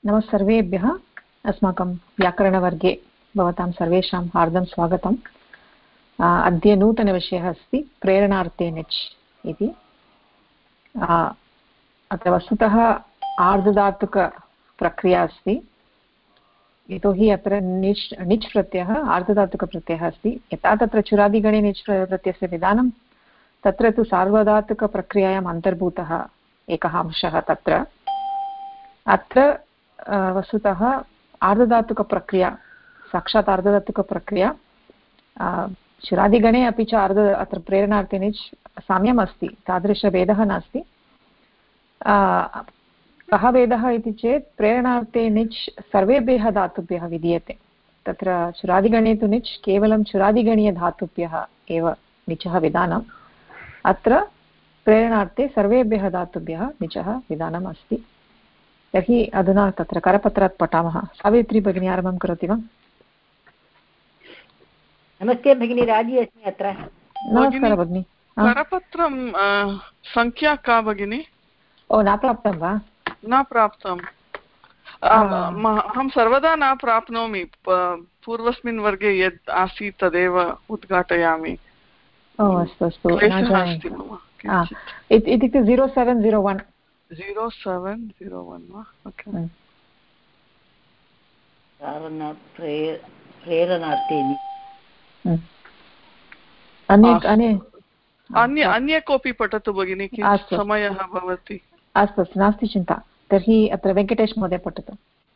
नमः सर्वेभ्यः। अस्माकं व्याकरणवर्गे भवतां सर्वेषां हार्दं स्वागतम्। अद्य नूतनविषयः अस्ति प्रेरणार्थे निच् इति। अत्र वस्तुतः आर्धधातुकप्रक्रिया अस्ति, यतोहि अत्र निच् प्रत्ययः आर्धधातुकप्रत्ययः अस्ति। यथा तत्र चुरादिगणे निच् प्रत्ययस्य विधानं, तत्र तु सार्वधातुकप्रक्रियायाम् अन्तर्भूतः एकः अंशः तत्र। अत्र वस्तुतः आर्धधातुकप्रक्रिया, साक्षात् आर्धधातुकप्रक्रिया चुरादिगणे अपि च अत्र प्रेरणार्थे निच् साम्यम् अस्ति, तादृशभेदः नास्ति। कः भेदः इति चेत् प्रेरणार्थे निच् सर्वेभ्यः धातुभ्यः विधीयते। तत्र चुरादिगणे तु निच् केवलं चुरादिगणीयधातुभ्यः एव निचः विधानम्। अत्र प्रेरणार्थे सर्वेभ्यः धातुभ्यः निचः विधानम् अस्ति। तर्हि अधुना तत्र करपत्रात् पठामः। सावित्री भगिनी आरम्भं करोति वा? नमस्ते भगिनी, राजी अस्मि अत्र। नमस्कारः भगिनी। करपत्रं संख्या का भगिनी? ओ, न प्राप्तं वा? न प्राप्तम्। अहं सर्वदा न प्राप्नोमि। पूर्वस्मिन् वर्गे यद् आसीत् तदेव उद्घाटयामि। ओ अस्तु अस्तु, इत्युक्ते 0701 0701 वा? ओके। प्रेरणार्थे अन्य कोऽपि पठतु भगिनी, किञ्चित् समयः भवति। अस्तु अस्तु, नास्ति चिन्ता। तर्हि अत्र वेङ्कटेश महोदय पठतु।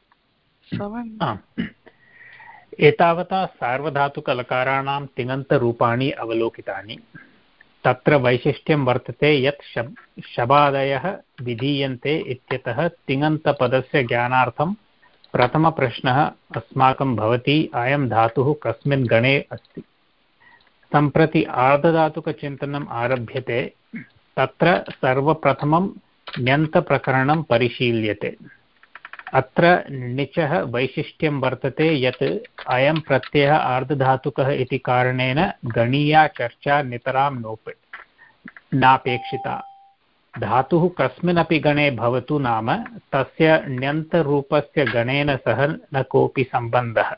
एतावता सार्वधातुकलकाराणां तिङन्तरूपाणि अवलोकितानि। तत्र वैशिष्ट्यं वर्तते यत् शबादयः विधीयन्ते इत्यतः तिङन्तपदस्य ज्ञानार्थं प्रथमप्रश्नः अस्माकं भवति, अयं धातुः कस्मिन् गणे अस्ति। सम्प्रति आर्धधातुकचिन्तनम् आरभ्यते। तत्र सर्वप्रथमं ण्यन्तप्रकरणं परिशील्यते। अत्र निचः वैशिष्ट्यं वर्तते यत् अयं प्रत्ययः आर्धधातुकः इति कारणेन गणीया चर्चा नितरां नापेक्षिता। धातुः कस्मिन्नपि गणे भवतु नाम तस्य ण्यन्तरूपस्य गणेन सह न कोऽपि सम्बन्धः।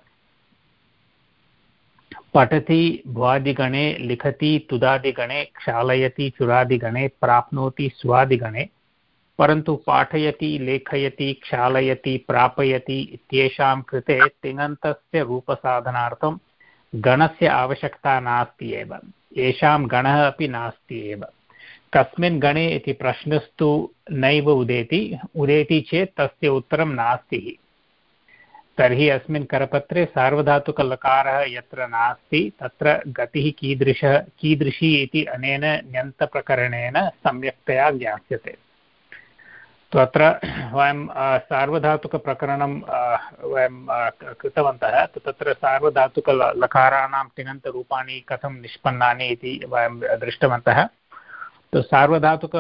पठति भ्वादिगणे, लिखति तुदादिगणे, क्षालयति चुरादिगणे, प्राप्नोति स्वादिगणे, परन्तु पाठयति, लेखयति, क्षालयति, प्रापयति इत्येषां कृते तिङन्तस्य रूपसाधनार्थं गणस्य आवश्यकता नास्ति एव। येषां गणः अपि नास्ति एव। कस्मिन् गणे इति प्रश्नस्तु नैव उदेति चेत् तस्य उत्तरं नास्ति। तर्हि अस्मिन् करपत्रे सार्वधातुकलकारः यत्र नास्ति तत्र गतिः कीदृशी इति अनेन ण्यन्तप्रकरणेन सम्यक्तया ज्ञास्यते। अत्र वयं सार्वधातुकप्रकरणं वयं कृतवन्तः। तत्र सार्वधातुकलकाराणां तिङन्तरूपाणि कथं निष्पन्नानि इति वयं दृष्टवन्तः। सार्वधातुक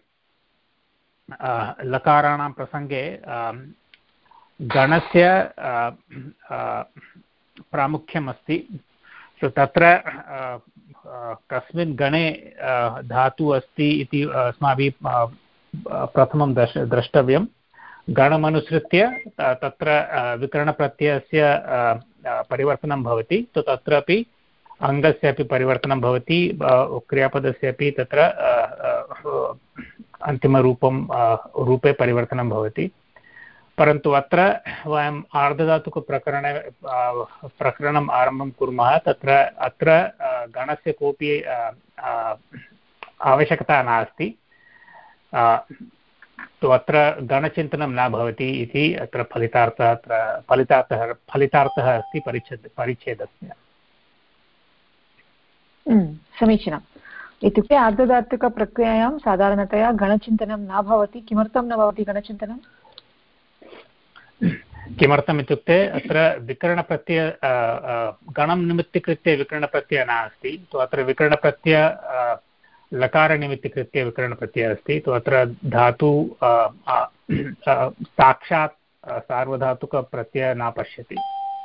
लकाराणां प्रसङ्गे गणस्य प्रामुख्यम् अस्ति। तत्र कस्मिन् गणे धातुः अस्ति इति अस्माभिः प्रथमं द्रष्टव्यं। गणमनुसृत्य तत्र विकरणप्रत्ययस्य परिवर्तनं भवति। तत्रापि अङ्गस्य अपि परिवर्तनं भवति, क्रियापदस्य अपि तत्र रूपे परिवर्तनं भवति। परन्तु अत्र वयम् प्रकरणम् आरम्भं कुर्मः। अत्र गणस्य कोऽपि आवश्यकता नास्ति। अत्र गणचिन्तनं न भवति इति अत्र फलितार्थः अस्ति परिच्छेदस्य। समीचीनम्। इत्युक्ते आर्धधातुकप्रक्रियायां साधारणतया गणचिन्तनं न भवति। किमर्थं न भवति गणचिन्तनं? किमर्थम् इत्युक्ते अत्र विकरणप्रत्यय गणं निमित्तीकृत्य विकरणप्रत्ययः नास्ति। अत्र विकरणप्रत्यय लकारनिमित्तीकृत्य विकरणप्रत्ययः अस्ति। अत्र धातु साक्षात् सार्वधातुकप्रत्ययः न पश्यति।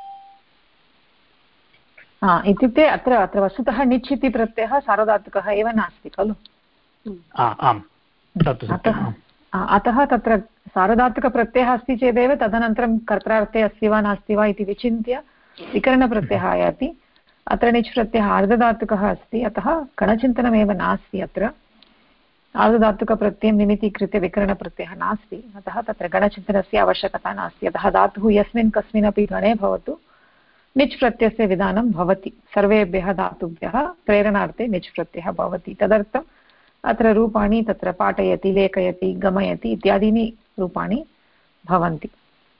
इत्युक्ते अत्र वस्तुतः निच् इति प्रत्ययः सार्वधातुकः एव नास्ति खलु? आम्, अतः तत्र सार्वधातुकप्रत्ययः अस्ति चेदेव तदनन्तरं कर्त्रार्थे अस्ति वा नास्ति वा इति विचिन्त्य विकरणप्रत्ययः आयाति। अत्र निच् प्रत्ययः आर्धधातुकः अस्ति, अतः गणचिन्तनमेव नास्ति। अत्र आर्धधातुकप्रत्ययं निमितीकृत्य विकरणप्रत्ययः नास्ति, अतः तत्र गणचिन्तनस्य आवश्यकता नास्ति। अतः धातुः यस्मिन् कस्मिन्नपि गणे भवतु निच् प्रत्ययस्य विधानं भवति। सर्वेभ्यः धातुभ्यः प्रेरणार्थे निच् प्रत्ययः भवति। तदर्थम् अत्र रूपाणि तत्र पाठयति, लेखयति, गमयति इत्यादीनि रूपाणि भवन्ति।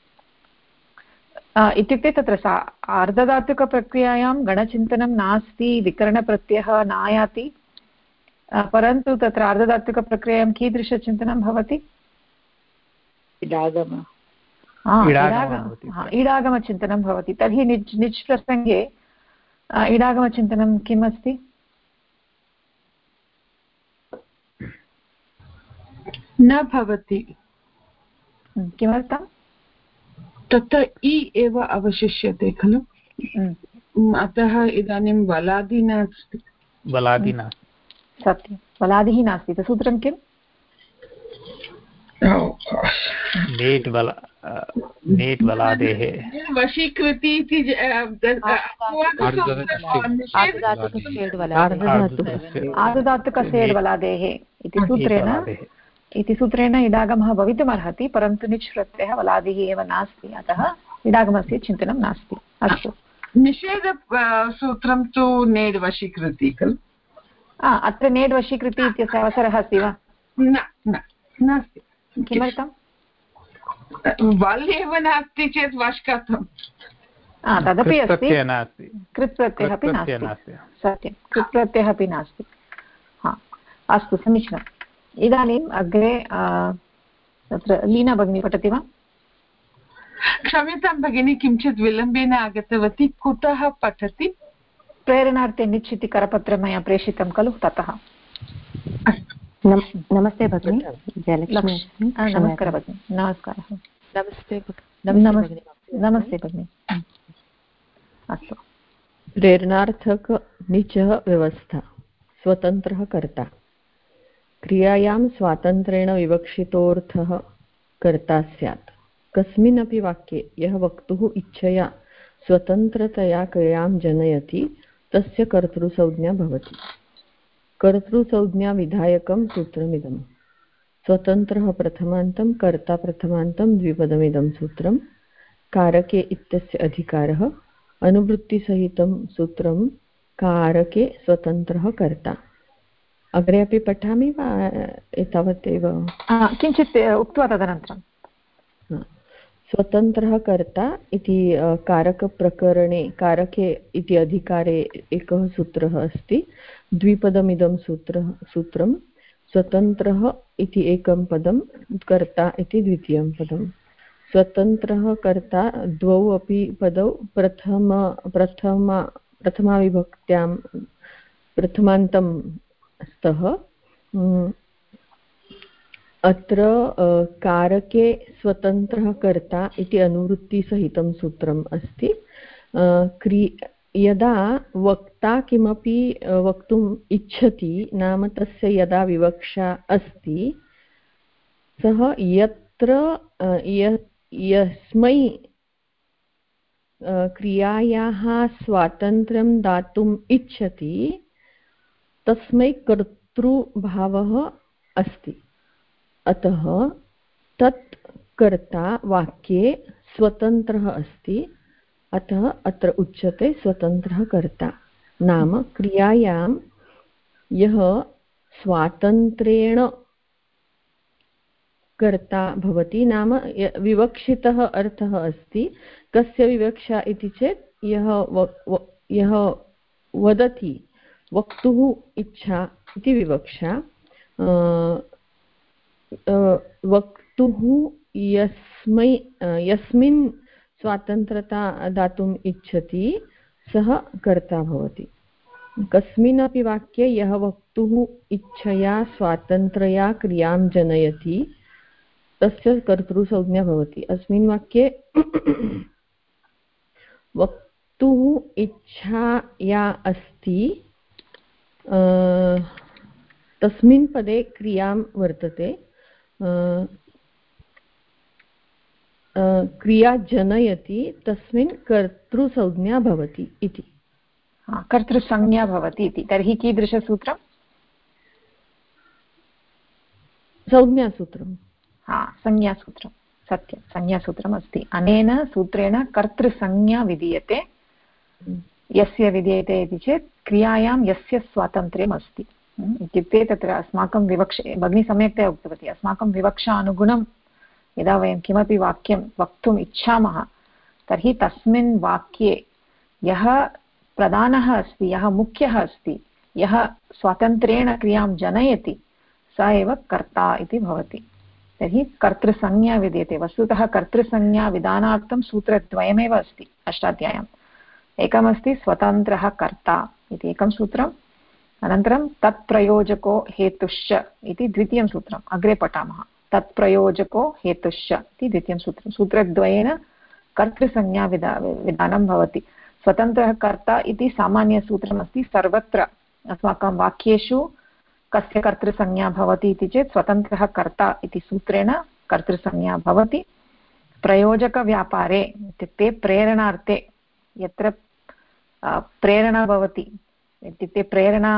इत्युक्ते तत्र आर्धधातुकप्रक्रियायां गणचिन्तनं नास्ति, विकरणप्रत्ययः नायाति, परन्तु तत्र आर्धधातुकप्रक्रियायां कीदृशचिन्तनं भवति? ईडागमचिन्तनं भवति। तर्हि निच् प्रसङ्गे ईडागमचिन्तनं किम् अस्ति? न भवति। किमर्थं? तत्र इ एव अवशिष्यते खलु, अतः इदानीं वलादि नास्ति। वलादि नास्ति, सत्यं, वलादिः नास्ति। सूत्रं किम्? नेट् वलादेः वशीकृति इति आर्धधातुकसेड् वलादेः इति सूत्रेण इडागमः भवितुमर्हति, परन्तु निच् प्रत्ययः वलादिः एव नास्ति, अतः इडागमस्य चिन्तनं नास्ति। अस्तु, निषेधसूत्रं तु नेड् वशीकृति खलु। अत्र नेड् वशीकृति इत्यस्य अवसरः अस्ति वा? नास्ति। किमर्थं? वल् एव नास्ति चेत् वश् कथं? तदपि अस्ति, कृत् प्रत्ययः अपि नास्ति। सत्यं, कृत् प्रत्ययः अपि नास्ति। अस्तु, समीचीनम्। इदानीम् अग्रे तत्र लीना भगिनी पठति वा? क्षम्यतां भगिनी, किञ्चित् विलम्बेन आगतवती। कुतः पठति? प्रेरणार्थे निच् इति करपत्रं मया प्रेषितं खलु, ततः। नमस्ते भगिनी, नमस्कारः भगिनी। नमस्कारः। नमस्ते भगिनी। अस्तु, प्रेरणार्थक निचः व्यवस्था। स्वतन्त्रः कर्ता। क्रियायां स्वातन्त्र्येण विवक्षितोऽर्थः कर्ता स्यात्। कस्मिन्नपि वाक्ये यः वक्तुः इच्छया स्वतन्त्रतया क्रियां जनयति तस्य कर्तृसंज्ञा भवति। कर्तृसंज्ञा विधायकं सूत्रमिदं। स्वतन्त्रः प्रथमान्तं, कर्ता प्रथमान्तं, द्विपदमिदं सूत्रं। कारके इत्यस्य अधिकारः। अनुवृत्तिसहितं सूत्रं कारके स्वतन्त्रः कर्ता। अग्रे अपि पठामि वा एतावदेव? किञ्चित् उक्त्वा तदनन्तरं। स्वतन्त्रः कर्ता इति कारकप्रकरणे कारके इति अधिकारे एकः सूत्रः अस्ति। द्विपदमिदं सूत्रं। स्वतन्त्रः इति एकं पदं, कर्ता इति द्वितीयं पदं। स्वतन्त्रः कर्ता द्वौ अपि पदौ प्रथमाविभक्त्यां प्रथमान्तं स्तः। अत्र कारके स्वतन्त्रः कर्ता इति अनुवृत्तिसहितं सूत्रम् अस्ति। यदा वक्ता किमपि वक्तुम् इच्छति, नाम तस्य यदा विवक्षा अस्ति, सः यत्र यस्मै क्रियायाः स्वातन्त्र्यं दातुम् इच्छति तस्मै कर्तृभावः अस्ति। अतः तत् कर्ता वाक्ये स्वतन्त्रः अस्ति, अतः अत्र उच्यते स्वतन्त्रः कर्ता। नाम क्रियायां यः स्वातन्त्र्येण कर्ता भवति, नाम विवक्षितः अर्थः अस्ति। कस्य विवक्षा इति चेत् यः वदति, वक्तुः इच्छा इति विवक्षा। वक्तुः यस्मिन् स्वातन्त्रता दातुम् इच्छति सः कर्ता भवति। कस्मिन्नपि वाक्ये यः वक्तुः इच्छया स्वातन्त्र्यया क्रियां जनयति तस्य कर्तृसंज्ञा भवति। अस्मिन् वाक्ये वक्तुः इच्छा या अस्ति तस्मिन् पदे क्रियां वर्तते। क्रिया जनयति तस्मिन् कर्तृसंज्ञा भवति इति। कर्तृसंज्ञा भवति इति। तर्हि कीदृशसूत्रं? संज्ञासूत्रं। संज्ञासूत्रं, सत्यं, संज्ञासूत्रम् अस्ति। अनेन सूत्रेण कर्तृसंज्ञा विधीयते। यस्य विधीयते इति चेत् क्रियायां यस्य स्वातन्त्र्यम् अस्ति। इत्युक्ते तत्र अस्माकं भगिनी सम्यक्तया उक्तवती, अस्माकं विवक्षानुगुणं यदा वयं किमपि वाक्यं वक्तुम् इच्छामः तर्हि तस्मिन् वाक्ये यः प्रधानः अस्ति, यः मुख्यः अस्ति, यः स्वातन्त्र्येण क्रियां जनयति स एव कर्ता इति भवति। तर्हि कर्तृसंज्ञा विधीयते। वस्तुतः कर्तृसंज्ञाविधानार्थं सूत्रद्वयमेव अस्ति अष्टाध्याय्याम्। एकमस्ति स्वतन्त्रः कर्ता इति एकं सूत्रम्, अनन्तरं तत्प्रयोजको हेतुश्च इति द्वितीयं सूत्रम्। अग्रे पठामः। तत्प्रयोजको हेतुश्च इति द्वितीयं सूत्रं। सूत्रद्वयेन कर्तृसंज्ञाविधानं भवति। स्वतन्त्रः कर्ता इति सामान्यसूत्रमस्ति। सर्वत्र अस्माकं वाक्येषु कस्य कर्तृसंज्ञा भवति इति चेत् स्वतन्त्रः कर्ता इति सूत्रेण कर्तृसंज्ञा भवति। प्रयोजकव्यापारे इत्युक्ते प्रेरणार्थे यत्र प्रेरणा भवति, इत्युक्ते प्रेरणा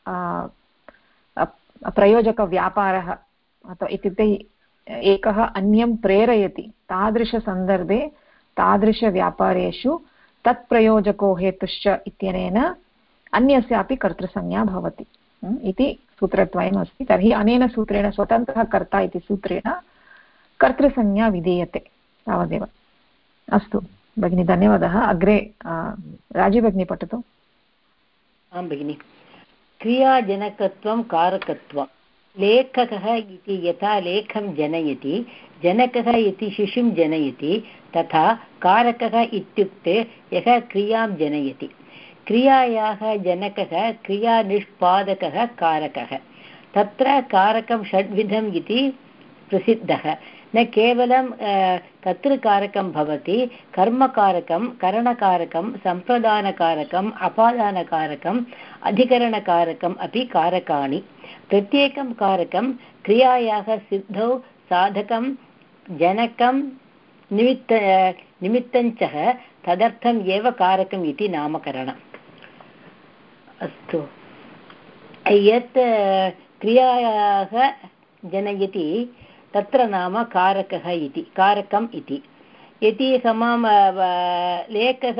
प्रयोजकव्यापारः अथवा इत्युक्ते एकः अन्यं प्रेरयति, तादृशसन्दर्भे तादृशव्यापारेषु तत्प्रयोजको हेतुश्च इत्यनेन अन्यस्यापि कर्तृसंज्ञा भवति इति सूत्रद्वयम् अस्ति। तर्हि अनेन सूत्रेण स्वतन्त्रः कर्ता इति सूत्रेण कर्तृसंज्ञा विधीयते। तावदेव। अस्तु भगिनी, धन्यवादः। अग्रे राजी भगिनी पठतु। आं भगिनि। क्रियाजनकत्वं कारकत्वं। लेखकः इति यथा लेखं जनयति, जनकः इति शिशुं जनयति, तथा कारकः इत्युक्ते यः क्रियां जनयति। क्रियायाः जनकः क्रियानिष्पादकः कारकः। तत्र कारकं षड्विधम् इति प्रसिद्धः। न केवलं कर्तृकारकं भवति, कर्मकारकं, करणकारकं, सम्प्रदानकारकम्, अपादानकारकम्, अधिकरणकारकम् अपि कारकाणि। प्रत्येकं कारकं क्रियायाः सिद्धौ साधकं, जनकं, निमित्तञ्च तदर्थम् एव कारकम् इति नामकरणम्। अस्तु, यत् क्रियायाः जनयति तत्र नाम कारकः इति, कारकम् इति। यदि समां लेखः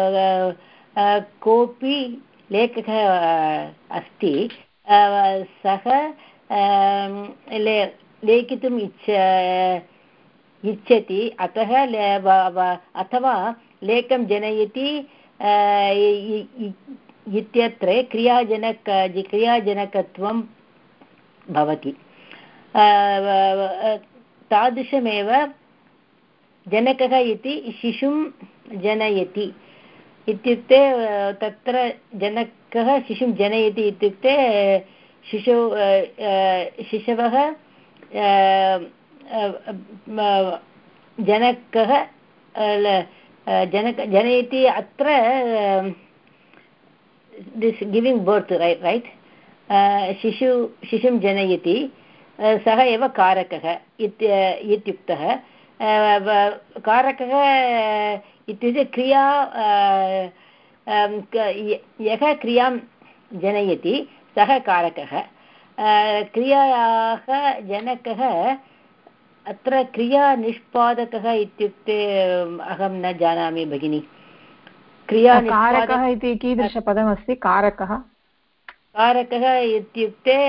कोऽपि लेखकः अस्ति, सः लेखितुम् इच्छति, अतः अथवा लेखं जनयति इत्यत्र क्रियाजनकत्वं भवति। तादृशमेव जनकः इति शिशुं जनयति इत्युक्ते तत्र जनकः शिशुं जनयति इत्युक्ते शिशवः जनकः जनयति अत्र दिस् गिविङ्ग् बर्त्, रैट्, शिशुं जनयति, सः एव कारकः इत्युक्तः। कारकः इत्युक्ते क्रिया, यः क्रियां जनयति सः कारकः। क्रियायाः जनकः अत्र क्रियानिष्पादकः इत्युक्ते अहं न जानामि भगिनि। कारकः इति कीदृशपदमस्ति? कारकः इत्युक्ते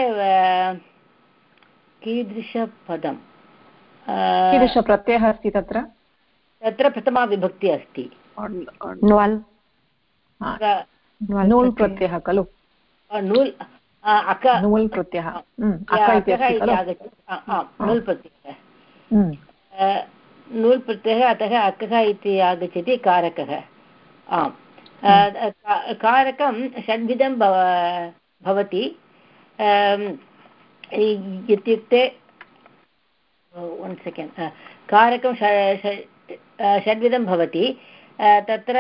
कीदृशपदं, कीदृशप्रत्ययः अस्ति तत्र? तत्र प्रथमा विभक्ति अस्ति। नूल् प्रत्ययः खलु? नूल् प्रत्ययः। नूल् प्रत्ययः, अतः अकः इति आगच्छति, कारकः। आम्, कारकं षड्विधं भवति इत्युक्ते, वन् सेकेण्ड्, कारकं षड्विधं भवति। तत्र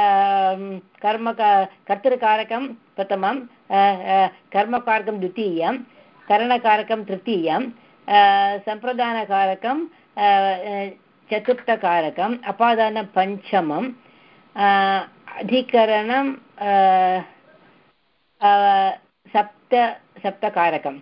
कर्तृकारकं प्रथमं, कर्मकारकं द्वितीयं, करणकारकं तृतीयं, सम्प्रदानकारकं चतुर्थकारकम् अपादानं पञ्चमम् अधिकरणं सप्तकारकं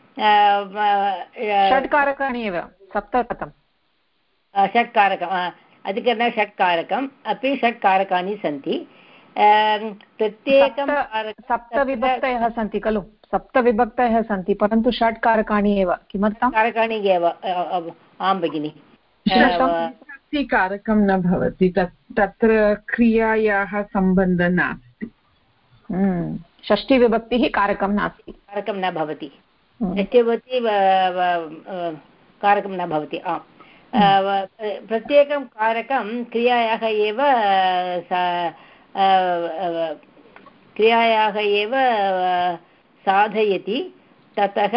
षट्कारकाणि एव सप्त कथं षट्कारकम् अधिकरण षट्कारकम् अपि षट्कारकाणि सन्ति प्रत्येकं सप्तविभक्तयः सन्ति खलु सप्तविभक्तयः सन्ति परन्तु षट्कारकाणि एव किमर्थं कारकाणि एव आं भगिनि कारकं न भवति तत्र क्रियायाः सम्बन्धः नास्ति षष्टिविभक्तिः कारकं नास्ति कारकं न भवति षष्टिविभक्ति कारकं न भवति प्रत्येकं कारकं क्रियायाः एव साधयति ततः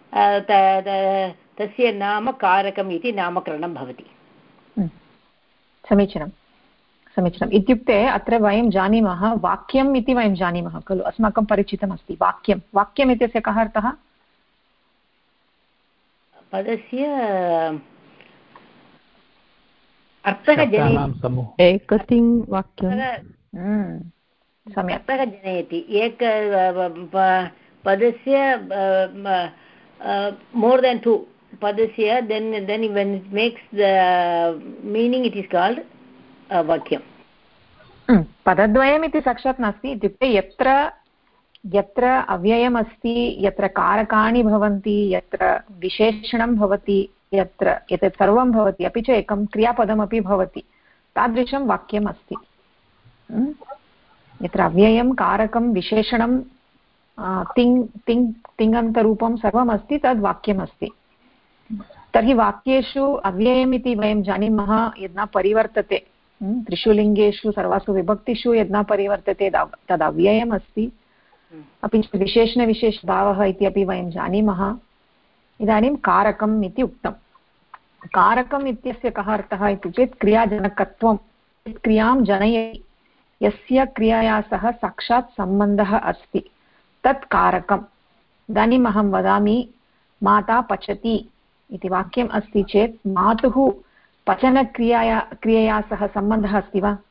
तस्य नाम कारकम् इति नामकरणं भवति समीचीनं समीचीनम् इत्युक्ते अत्र वयं जानीमः वाक्यम् इति वयं जानीमः खलु अस्माकं परिचितमस्ति वाक्यम् इत्यस्य कः अर्थः पदस्य अर्थः एकतिं वाक्यं सम्यक् अर्थः जनयति एक पदस्य more than two padasya then when it makes the meaning it is called vakyam पदद्वयम् इति साक्षात् नास्ति इत्युक्ते यत्र अव्ययम् अस्ति यत्र कारकाणि भवन्ति यत्र विशेषणं भवति यत्र एतत् सर्वं भवति अपि च एकं क्रियापदमपि भवति तादृशं वाक्यम् अस्ति यत्र अव्ययं कारकं विशेषणं तिङन्तरूपं सर्वम् अस्ति तद् वाक्यम् अस्ति तर्हि वाक्येषु अव्ययम् इति वयं जानीमः यद् न परिवर्तते त्रिषु लिङ्गेषु सर्वासु विभक्तिषु यद् न परिवर्तते तद् अव्ययम् अस्ति अपि च विशेषणविशेषभावः इति अपि वयं जानीमः इदानीं कारकम् इति उक्तं कारकम् इत्यस्य कः अर्थः इति चेत् क्रियाजनकत्वं क्रियां जनयति यस्य क्रियया सह साक्षात् सम्बन्धः अस्ति तत् कारकम् इदानीम् अहं वदामि माता पचति इति वाक्यम् अस्ति चेत् मातुः पचनक्रियया सह सम्बन्धः अस्ति वा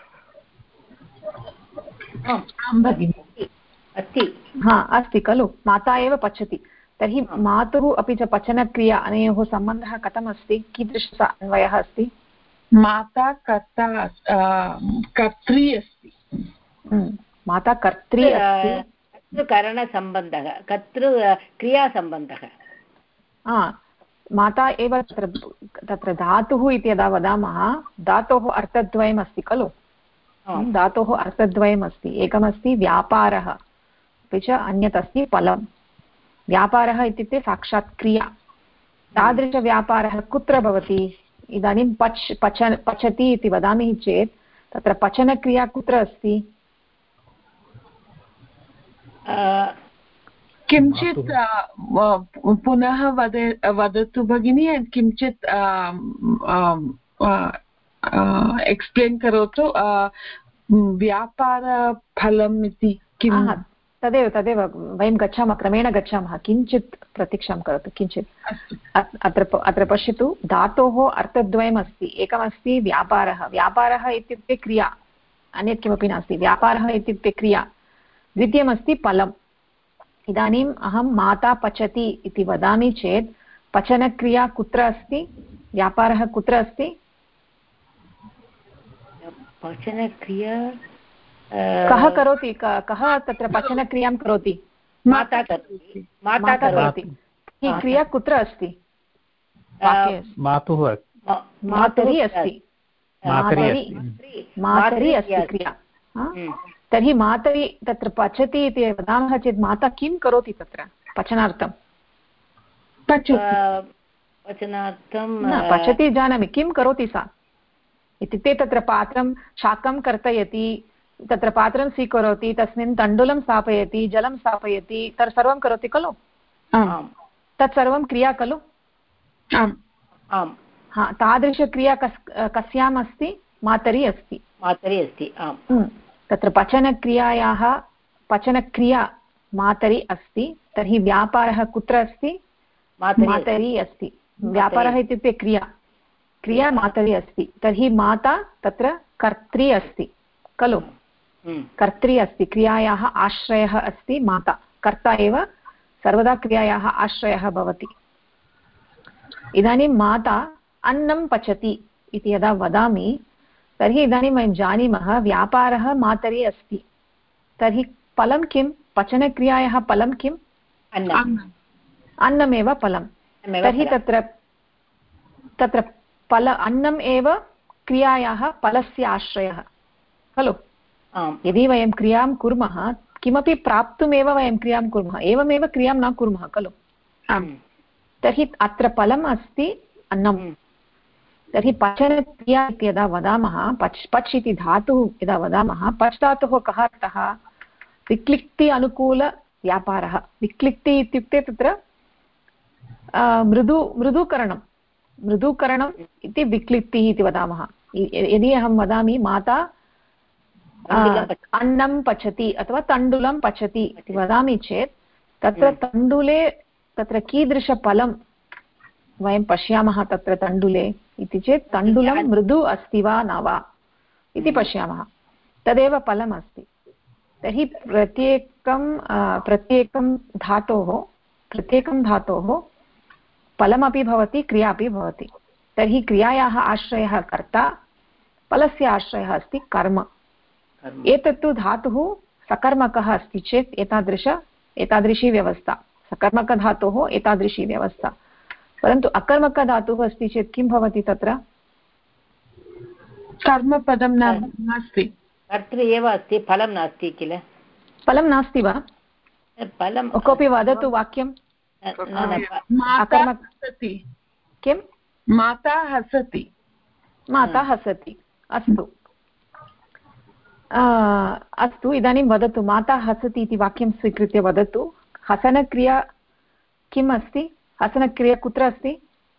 अस्ति खलु माता एव पचति तर्हि मातुः अपि च पचनक्रिया अनयोः सम्बन्धः कथम् अस्ति कीदृशः अन्वयः अस्ति माता कर्त्री अस्ति माता कर्त्री अस्ति करणसम्बन्धः क्रियासम्बन्धः माता एव तत्र धातुः इति यदा वदामः धातोः अर्थद्वयम् अस्ति खलु धातोः अर्थद्वयम् अस्ति एकमस्ति व्यापारः अपि च अन्यत् अस्ति फलं व्यापारः इत्युक्ते साक्षात् क्रिया तादृशव्यापारः कुत्र भवति इदानीं पचति इति वदामि चेत् तत्र पचनक्रिया कुत्र अस्ति किञ्चित् पुनः वदतु भगिनी किञ्चित् एक्स्प्लेन् करोतु व्यापारफलम् इति किं तदेव वयं गच्छामः क्रमेण गच्छामः किञ्चित् प्रतीक्षां करोतु किञ्चित् अत्र पश्यतु धातोः अर्थद्वयम् अस्ति एकमस्ति व्यापारः इत्युक्ते क्रिया अन्यत् किमपि नास्ति व्यापारः इत्युक्ते क्रिया द्वितीयमस्ति फलम् इदानीम् अहं माता पचति इति वदामि चेत् पचनक्रिया कुत्र अस्ति व्यापारः कुत्र अस्ति पचनक्रिया कः करोति कः तत्र पचनक्रियां करोति माता करोति क्रिया कुत्र अस्ति मातुः मातरि अस्ति मातरि अस्ति क्रिया तर्हि मातरि तत्र पचति इति वदामः चेत् माता किं करोति तत्र पचनार्थं पचति जानामि किं करोति सा इत्युक्ते तत्र पात्रं शाकं कर्तयति तत्र पात्रं स्वीकरोति तस्मिन् तण्डुलं स्थापयति जलं स्थापयति तत् सर्वं करोति खलु तत् सर्वं क्रिया खलु तादृशक्रिया कस्याम् अस्ति मातरि अस्ति तत्र पचनक्रिया मातरि अस्ति तर्हि व्यापारः कुत्र अस्ति मातरि अस्ति व्यापारः इत्युक्ते क्रिया मातरि अस्ति तर्हि माता तत्र कर्त्री अस्ति खलु कर्त्री अस्ति क्रियायाः आश्रयः अस्ति माता कर्ता एव सर्वदा क्रियायाः आश्रयः भवति इदानीं माता अन्नं पचति इति यदा वदामि तर्हि इदानीं वयं जानीमः व्यापारः मातरि अस्ति तर्हि फलं किं पचनक्रियायाः फलं किम् अन्नमेव फलं तर्हि तत्र फल अन्नम् एव क्रियायाः फलस्य आश्रयः खलु यदि वयं क्रियां कुर्मः किमपि प्राप्तुमेव वयं क्रियां कुर्मः एवमेव क्रियां न कुर्मः खलु तर्हि अत्र फलम् अस्ति अन्नं तर्हि पचनक्रिया इति यदा वदामः पच् इति धातुः यदा वदामः पच् धातुः कः अर्थः विक्लिक्ति अनुकूलव्यापारः विक्लिक्ति इत्युक्ते तत्र मृदुकरणम् इति विक्लिप्तिः इति वदामः यदि अहं वदामि माता अन्नं पचति अथवा तण्डुलं पचति इति वदामि चेत् तत्र तण्डुले तत्र कीदृशफलं वयं पश्यामः तत्र तण्डुले इति चेत् तण्डुलं मृदु अस्ति वा न वा इति पश्यामः तदेव फलम् अस्ति तर्हि प्रत्येकं धातोः फलमपि भवति क्रिया अपि भवति तर्हि क्रियायाः आश्रयः कर्ता फलस्य आश्रयः अस्ति कर्म एतत्तु धातुः सकर्मकः अस्ति चेत् एतादृशी व्यवस्था सकर्मकधातोः एतादृशी व्यवस्था परन्तु अकर्मकधातुः अस्ति चेत् किं भवति तत्र कर्मपदं नास्ति कर्तृ एव अस्ति फलं नास्ति किल फलं नास्ति वा फलं कोऽपि वदतु वाक्यं किं माता हसति अस्तु इदानीं वदतु माता हसति इति वाक्यं स्वीकृत्य वदतु हसनक्रिया किम् अस्ति हसनक्रिया कुत्र अस्ति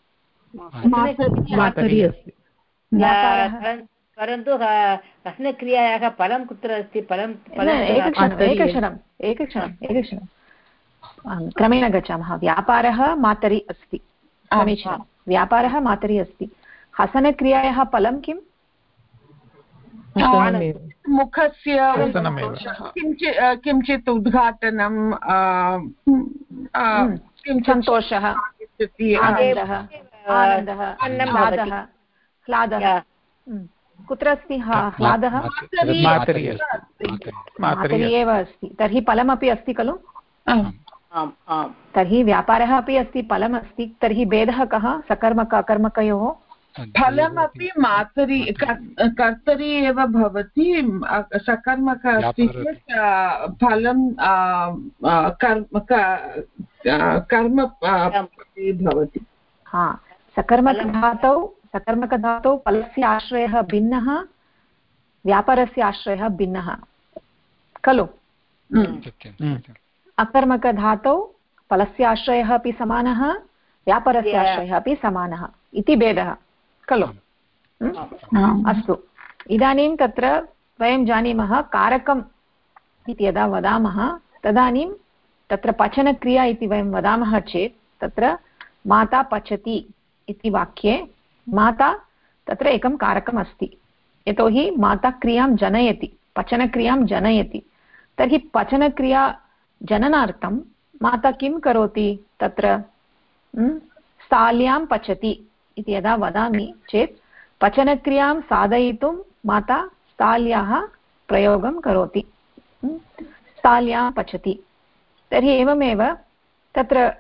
परन्तु हसनक्रियायाः फलं कुत्र अस्ति एकक्षणं क्रमेण गच्छामः व्यापारः मातरि अस्ति समीचीनं व्यापारः मातरि अस्ति हसनक्रियायाः फलं किम् मुखस्य किञ्चित् उद्घाटनं सन्तोषः आनन्दः ह्लादः कुत्र अस्ति ह्लादः मातरि एव अस्ति तर्हि फलमपि अस्ति खलु तर्हि व्यापारः अपि अस्ति फलमस्ति तर्हि भेदः कः सकर्मक अकर्मकयोः फलमपि मातरि कर्तरि एव भवति सकर्मक अस्ति चेत् फलं कर्म भवति सकर्मकधातौ फलस्य आश्रयः भिन्नः व्यापारस्य आश्रयः भिन्नः खलु अकर्मकधातौ फलस्य आश्रयः अपि समानः व्यापारस्य आश्रयः अपि समानः इति भेदः खलु अस्तु इदानीं तत्र वयं जानीमः कारकम् इति यदा वदामः तदानीं तत्र पचनक्रिया इति वयं वदामः चेत् तत्र माता पचति इति वाक्ये माता तत्र एकं कारकम् अस्ति यतोहि माता क्रियां जनयति पचनक्रियां जनयति तर्हि पचनक्रिया जननार्थं माता किं करोति तत्र स्थाल्यां पचति इति यदा वदामि चेत् पचनक्रियां साधयितुं माता स्थाल्याः प्रयोगं करोति स्थाल्यां पचति तर्हि एवमेव तत्र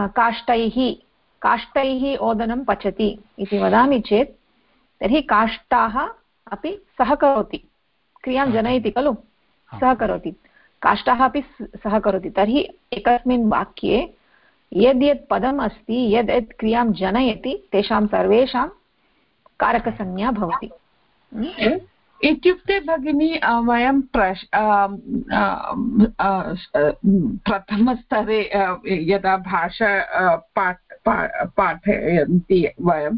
काष्ठैः ओदनं पचति इति वदामि चेत् तर्हि काष्ठाः अपि सहकरोति क्रियां जनयति खलु सहकरोति काष्ठाः अपि सहकरोति तर्हि एकस्मिन् वाक्ये यद्यत् पदम् अस्ति यद् क्रियां जनयति तेषां सर्वेषां कारकसंज्ञा भवति इत्युक्ते भगिनी वयं प्रथमस्तरे यदा भाषा पाठयन्ति वयं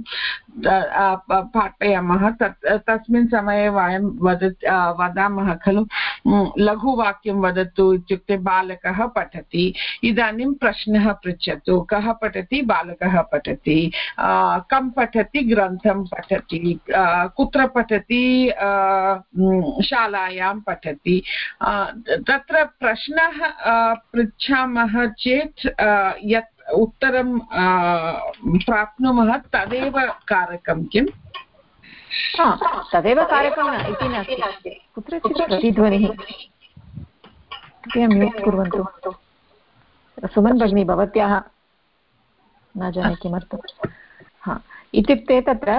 पाठयामः तस्मिन् समये वयं वदामः खलु लघुवाक्यं वदतु इत्युक्ते बालकः पठति। इदानीं प्रश्नः पृच्छतु, कः पठति? बालकः पठति। कं पठति? ग्रन्थं पठति। कुत्र पठति? शालायां पठति। तत्र प्रश्नः पृच्छामः चेत् यत् उत्तरं प्राप्नुमः तदेव कारकं किम्? तदेव कारकम् इति नास्ति। कुत्रचित् प्रतिध्वनिः म्यूट् कुर्वन्तु। सुमन् भगिनी भवत्याः न जाने किमर्थं। इत्युक्ते तत्र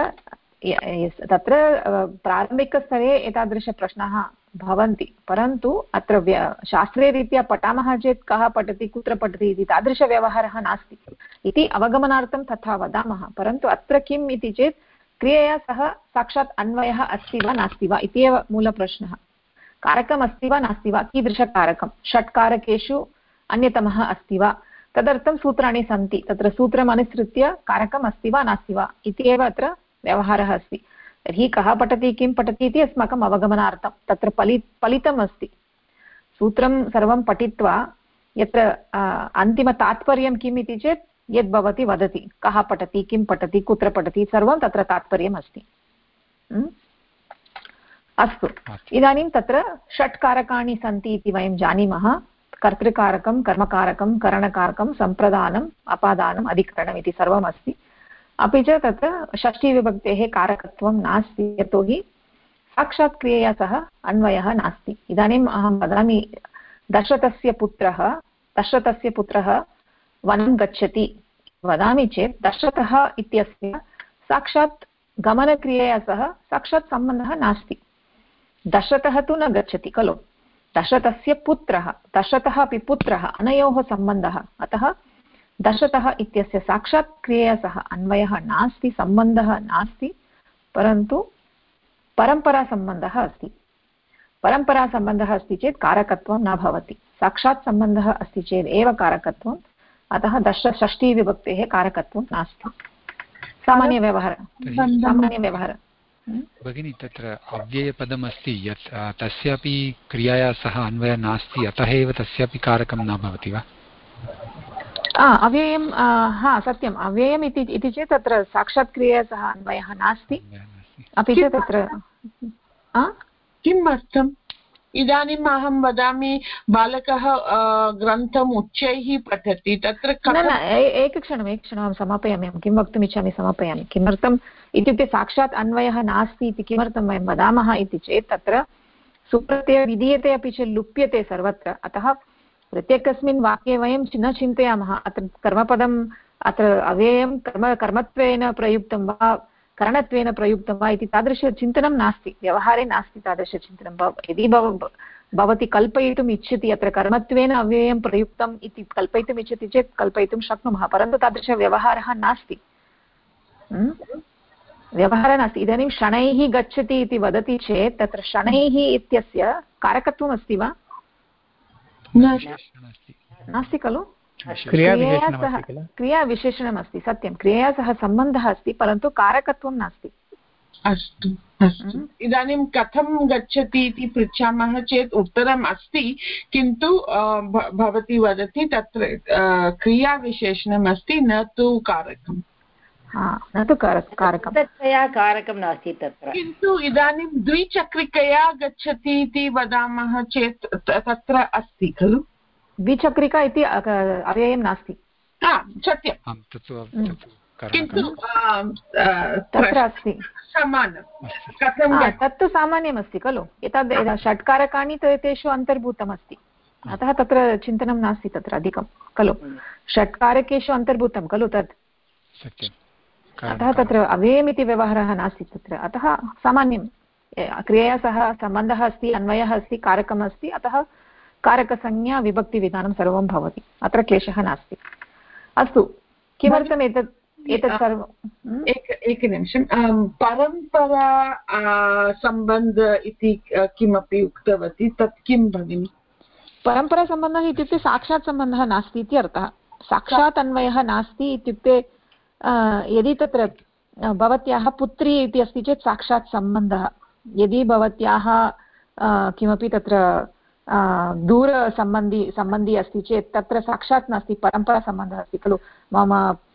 प्रारम्भिकस्तरे एतादृशप्रश्नाः भवन्ति, परन्तु अत्र शास्त्रीयरीत्या पठामः चेत् कः पठति, कुत्र पठति इति तादृशव्यवहारः नास्ति इति अवगमनार्थं तथा वदामः। परन्तु अत्र किम् इति चेत् क्रियया सह साक्षात् अन्वयः अस्ति वा नास्ति वा इत्येव मूलप्रश्नः। कारकम् अस्ति वा नास्ति वा, कीदृशकारकं, षट्कारकेषु अन्यतमः अस्ति वा, तदर्थं सूत्राणि सन्ति, तत्र सूत्रम् अनुसृत्य कारकम् अस्ति वा नास्ति वा इति एव अत्र व्यवहारः अस्ति। तर्हि कः पठति, किं पठति इति अस्माकम् अवगमनार्थं तत्र फलितम् अस्ति। सूत्रं सर्वं पठित्वा यत्र अन्तिमतात्पर्यं किम् इति चेत् यद् भवती वदति, कः पठति, किं पठति, कुत्र पठति, सर्वं तत्र तात्पर्यम् अस्ति। अस्तु, इदानीं तत्र षट्कारकाणि सन्ति इति वयं जानीमः। कर्तृकारकं, कर्मकारकं, करणकारकं, सम्प्रदानम्, अपादानम्, अधिकरणम् इति सर्वम् अस्ति। अपि च तत्र षष्ठीविभक्तेः कारकत्वं नास्ति, यतोहि साक्षात् क्रियया सह अन्वयः नास्ति। इदानीम् अहं वदामि दशरथस्य पुत्रः वनं गच्छति वदामि चेत् दशरथः इत्यस्य साक्षात् गमनक्रियया सह साक्षात् सम्बन्धः नास्ति। दशरथः तु न गच्छति खलु, दशरथस्य पुत्रः, दशरथः अपि पुत्रः, अनयोः सम्बन्धः। अतः दशरथः इत्यस्य साक्षात् क्रियया सह अन्वयः नास्ति, सम्बन्धः नास्ति, परन्तु परम्परासम्बन्धः अस्ति। परम्परासम्बन्धः अस्ति चेत् कारकत्वं न भवति, साक्षात् सम्बन्धः अस्ति चेत् एव कारकत्वम्। अतः षष्ठीविभक्तेः कारकत्वं नास्ति। सामान्यव्यवहारः भगिनी, तत्र अव्ययपदम् अस्ति यत् तस्यापि क्रियाया सह अन्वयः नास्ति, अतः एव तस्यापि कारकं न भवति वा? अव्ययं, सत्यम्, अव्ययम् इति चेत् तत्र साक्षात् क्रियया सह अन्वयः नास्ति। अपि च तत्र किम् अर्थम्? इदानीम् अहं वदामि बालकः ग्रन्थम् उच्चैः पठति, तत्र एकक्षणम् अहं समापयामि। अहं किं वक्तुमिच्छामि समापयामि। किमर्थम् इत्युक्ते साक्षात् अन्वयः नास्ति इति किमर्थं वयं वदामः इति चेत् तत्र सुप्रत्ययः विधीयते अपि च लुप्यते सर्वत्र। अतः प्रत्येकस्मिन् वाक्ये वयं न चिन्तयामः अत्र कर्मपदम्, अत्र अव्ययं कर्मत्वेन प्रयुक्तं वा करणत्वेन प्रयुक्तं वा इति तादृशचिन्तनं नास्ति, व्यवहारे नास्ति तादृशचिन्तनं। यदि भवती कल्पयितुम् इच्छति अत्र कर्मत्वेन अव्ययं प्रयुक्तम् इति कल्पयितुम् इच्छति चेत् कल्पयितुं शक्नुमः, परन्तु तादृशव्यवहारः नास्ति, व्यवहारः नास्ति। इदानीं शनैः गच्छति इति वदति चेत् तत्र शनैः इत्यस्य कारकत्वम् अस्ति वा? नास्ति खलु। क्रियाविशेषणमस्ति, सत्यं, क्रियया सह सम्बन्धः अस्ति, परन्तु कारकत्वं नास्ति। अस्तु अस्तु, इदानीं कथं गच्छति इति पृच्छामः चेत् उत्तरम् अस्ति, किन्तु भवती वदति तत्र क्रियाविशेषणम् अस्ति, न तु कारकम्। न तु कारकं नास्ति तत्र। किन्तु इदानीं द्विचक्रिकया गच्छति इति वदामः चेत् तत्र अस्ति खलु। द्विचक्रिका इति अव्ययं नास्ति, सत्यं, किन्तु तत्र अस्ति समानं। कथं? तत्तु सामान्यमस्ति खलु। एतद् षट्कारकाणि तेषु अन्तर्भूतमस्ति, अतः तत्र चिन्तनं नास्ति तत्र अधिकं खलु। षट्कारकेषु अन्तर्भूतं खलु तत्, अतः तत्र अव्ययमिति व्यवहारः नास्ति तत्र। अतः सामान्यं क्रियया सह सम्बन्धः अस्ति, अन्वयः अस्ति, कारकम् अस्ति, अतः कारकसंज्ञा विभक्तिविधानं सर्वं भवति, अत्र क्लेशः नास्ति। अस्तु, किमर्थम् एतत् सर्वं? एकनिमिषं, परम्परा सम्बन्ध इति किमपि उक्तवती, तत् किं भगिनि? परम्परासम्बन्धः इत्युक्ते साक्षात् सम्बन्धः नास्ति इति अर्थः। साक्षात् अन्वयः नास्ति इत्युक्ते यदि तत्र भवत्याः पुत्री इति अस्ति चेत् साक्षात् सम्बन्धः, यदि भवत्याः किमपि तत्र दूरसम्बन्धी अस्ति चेत् तत्र साक्षात् नास्ति, परम्परासम्बन्धः अस्ति खलु। मम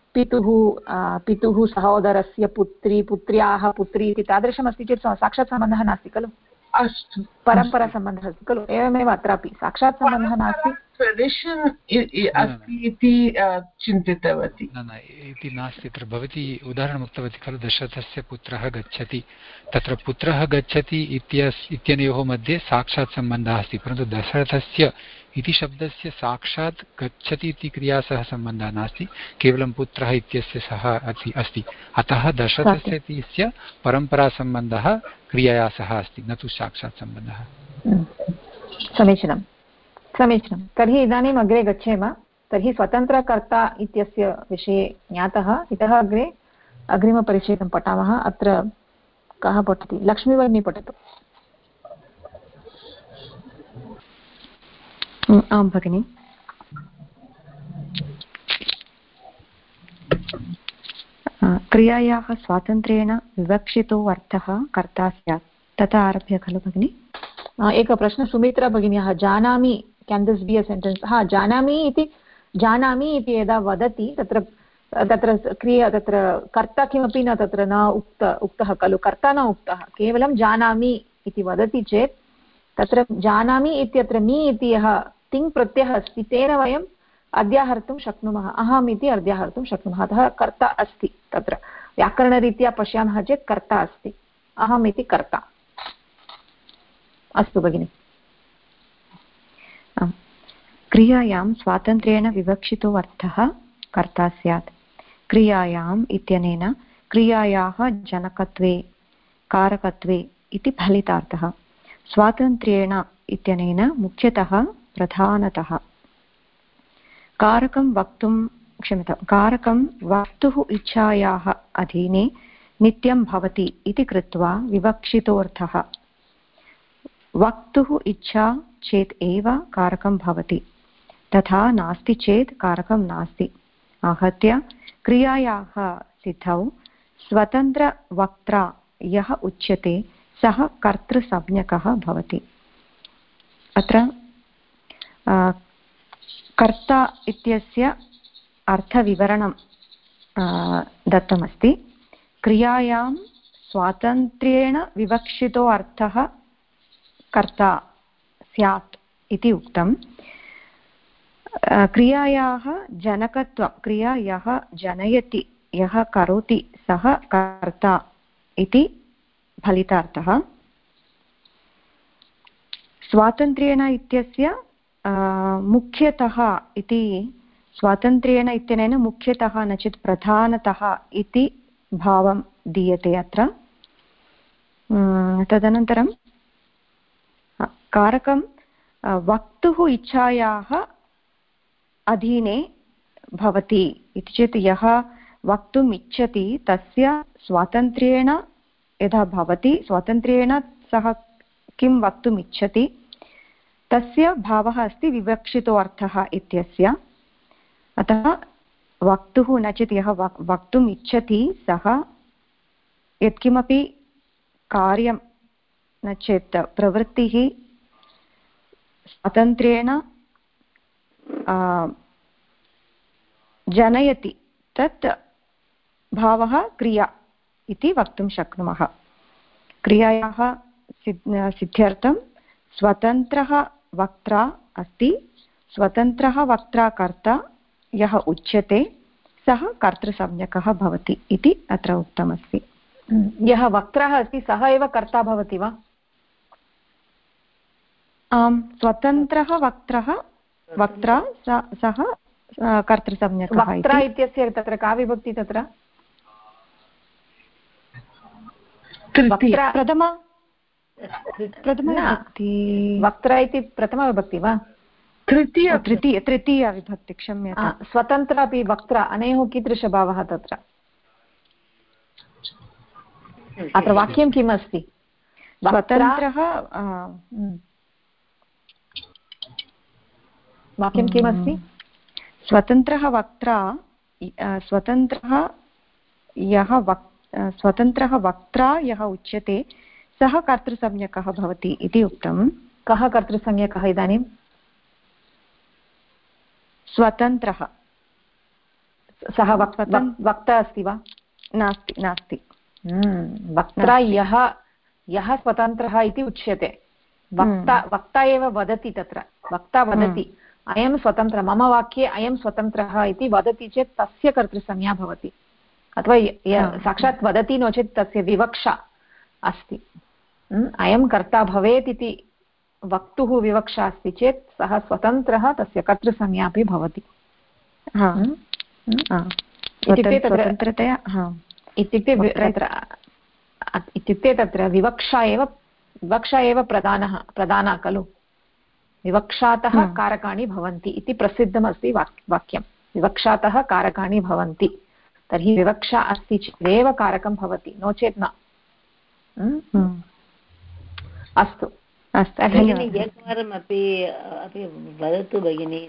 पितुः सहोदरस्य पुत्री, पुत्र्याः पुत्री इति तादृशमस्ति चेत् साक्षात् सम्बन्धः नास्ति खलु, अस्तु, परम्परासम्बन्धः अस्ति खलु। एवमेव अत्रापि साक्षात् सम्बन्धः नास्ति, ट्रेडिशन् अस्ति इति चिन्तितवती। न इति नास्ति। तत्र भवती उदाहरणम् उक्तवती खलु, दशरथस्य पुत्रः गच्छति, तत्र पुत्रः गच्छति इत्यनयोः मध्ये साक्षात् सम्बन्धः अस्ति, परन्तु दशरथस्य इति शब्दस्य साक्षात् गच्छति इति क्रिया सह सम्बन्धः नास्ति, केवलं पुत्रः इत्यस्य सह अस्ति। अतः दशरथस्य इत्यस्य परम्परासम्बन्धः क्रियया सह अस्ति, न तु साक्षात् सम्बन्धः। समीचीनं समीचीनं। तर्हि इदानीम् अग्रे गच्छेम। तर्हि स्वतन्त्रकर्ता इत्यस्य विषये ज्ञातः। इतः अग्रे अग्रिमपरिच्छेदं पठामः। अत्र कः पठति? लक्ष्मीवर्णी पठतु। आं भगिनि। क्रियायाः स्वातन्त्र्येण विवक्षितो अर्थः कर्ता स्यात्, तथा आरभ्य खलु भगिनि? एकः प्रश्नः सुमित्रा भगिन्याः। जानामि, केन् दिस् बि अ सेण्टेन्स्? हा, जानामि इति यदा वदति तत्र क्रिया, तत्र कर्ता किमपि न तत्र न उक्तः खलु, कर्ता न उक्तः, केवलं जानामि इति वदति चेत् तत्र जानामि इत्यत्र मि इति यः तिङ् प्रत्ययः अस्ति तेन वयम् अध्याहर्तुं शक्नुमः, अहम् इति अध्याहर्तुं शक्नुमः। अतः कर्ता अस्ति, तत्र व्याकरणरीत्या पश्यामः चेत् कर्ता अस्ति, अहम् इति कर्ता। अस्तु भगिनि। क्रियायां स्वातन्त्र्येण विवक्षितो अर्थः कर्ता स्यात्। क्रियायाम् इत्यनेन क्रियायाः जनकत्वे कारकत्वे इति फलितार्थः। स्वातन्त्र्येण इत्यनेन मुख्यतः प्रधानतः। कारकं वक्तुः इच्छायाः अधीने नित्यं भवति इति कृत्वा विवक्षितोऽर्थः। वक्तुः इच्छा चेत् एव कारकं भवति, तथा नास्ति चेत् कारकं नास्ति। आहत्य क्रियायाः सिद्धौ स्वतन्त्रवक्त्रा यः उच्यते सः कर्तृसंज्ञकः भवति। अत्र कर्ता इत्यस्य अर्थविवरणं दत्तमस्ति। क्रियायां स्वातन्त्र्येण विवक्षितो अर्थः कर्ता स्यात् इति उक्तं। क्रियायाः जनकत्वं, क्रिया यः जनयति, यः करोति सः कर्ता इति फलितार्थः। स्वातन्त्र्येण इत्यस्य मुख्यतः इति, स्वातन्त्र्येण इत्यनेन मुख्यतः न चेत् प्रधानतः इति भावं दीयते अत्र। तदनन्तरं कारकं वक्तुः इच्छायाः अधीने भवति इति चेत् यः वक्तुम् इच्छति तस्य स्वातन्त्र्येण यदा भवति, स्वातन्त्र्येण सः किं वक्तुम् इच्छति तस्य भावः अस्ति विवक्षितो अर्थः इत्यस्य। अतः वक्तुः न चेत् यः वक्तुम् इच्छति सः यत्किमपि कार्यं न चेत् प्रवृत्तिः स्वातन्त्र्येण जनयति, तत् भावः क्रिया इति वक्तुं शक्नुमः। क्रियायाः सिद्ध्यर्थं स्वतन्त्रः वक्त्रा अस्ति, स्वतन्त्रः वक्त्रा कर्ता यः उच्यते सः कर्तृसंज्ञकः भवति इति अत्र उक्तमस्ति। यः वक्त्रः अस्ति सः एव कर्ता भवति वा? आम्, स्वतन्त्रः वक्त्रा सः कर्तृसंज्ञकः। वक्त्रा इत्यस्य तत्र का विभक्ति? तत्र प्रथमा वक्त्रा इति प्रथमविभक्ति वा? तृतीया विभक्ति, क्षम्यतां। स्वतन्त्र अपि वक्त्रा, अनयोः कीदृशभावः तत्र? अत्र वाक्यं किम् अस्ति? स्वतन्त्रः, वाक्यं किम् अस्ति? स्वतन्त्रः वक्त्रा, स्वतन्त्रः वक्त्रा यः उच्यते सः कर्तृसंज्ञकः भवति इति उक्तं। कः कर्तृसंज्ञकः इदानीं? स्वतन्त्रः। सः वक्ता अस्ति वा? नास्ति नास्ति। वक्ता यः स्वतन्त्रः इति उच्यते। वक्ता एव वदति, तत्र वक्ता वदति अयं स्वतन्त्रः, मम वाक्ये अयं स्वतन्त्रः इति वदति चेत् तस्य कर्तृसंज्ञा भवति। अथवा साक्षात् वदति, नो चेत् तस्य विवक्षा अस्ति। अयं कर्ता भवेत् इति वक्तुः विवक्षा अस्ति चेत् सः स्वतन्त्रः, तस्य कर्तृसंज्ञा अपि भवति। इत्युक्ते तत्र विवक्षा एव प्रधाना खलु। विवक्षातः कारकाणि भवन्ति इति प्रसिद्धमस्ति वाक्यं। विवक्षातः कारकाणि भवन्ति, तर्हि विवक्षा अस्ति चेदेव कारकं भवति, नो चेत् न। अस्तु अस्तु, एकवारमपि वदतु भगिनी।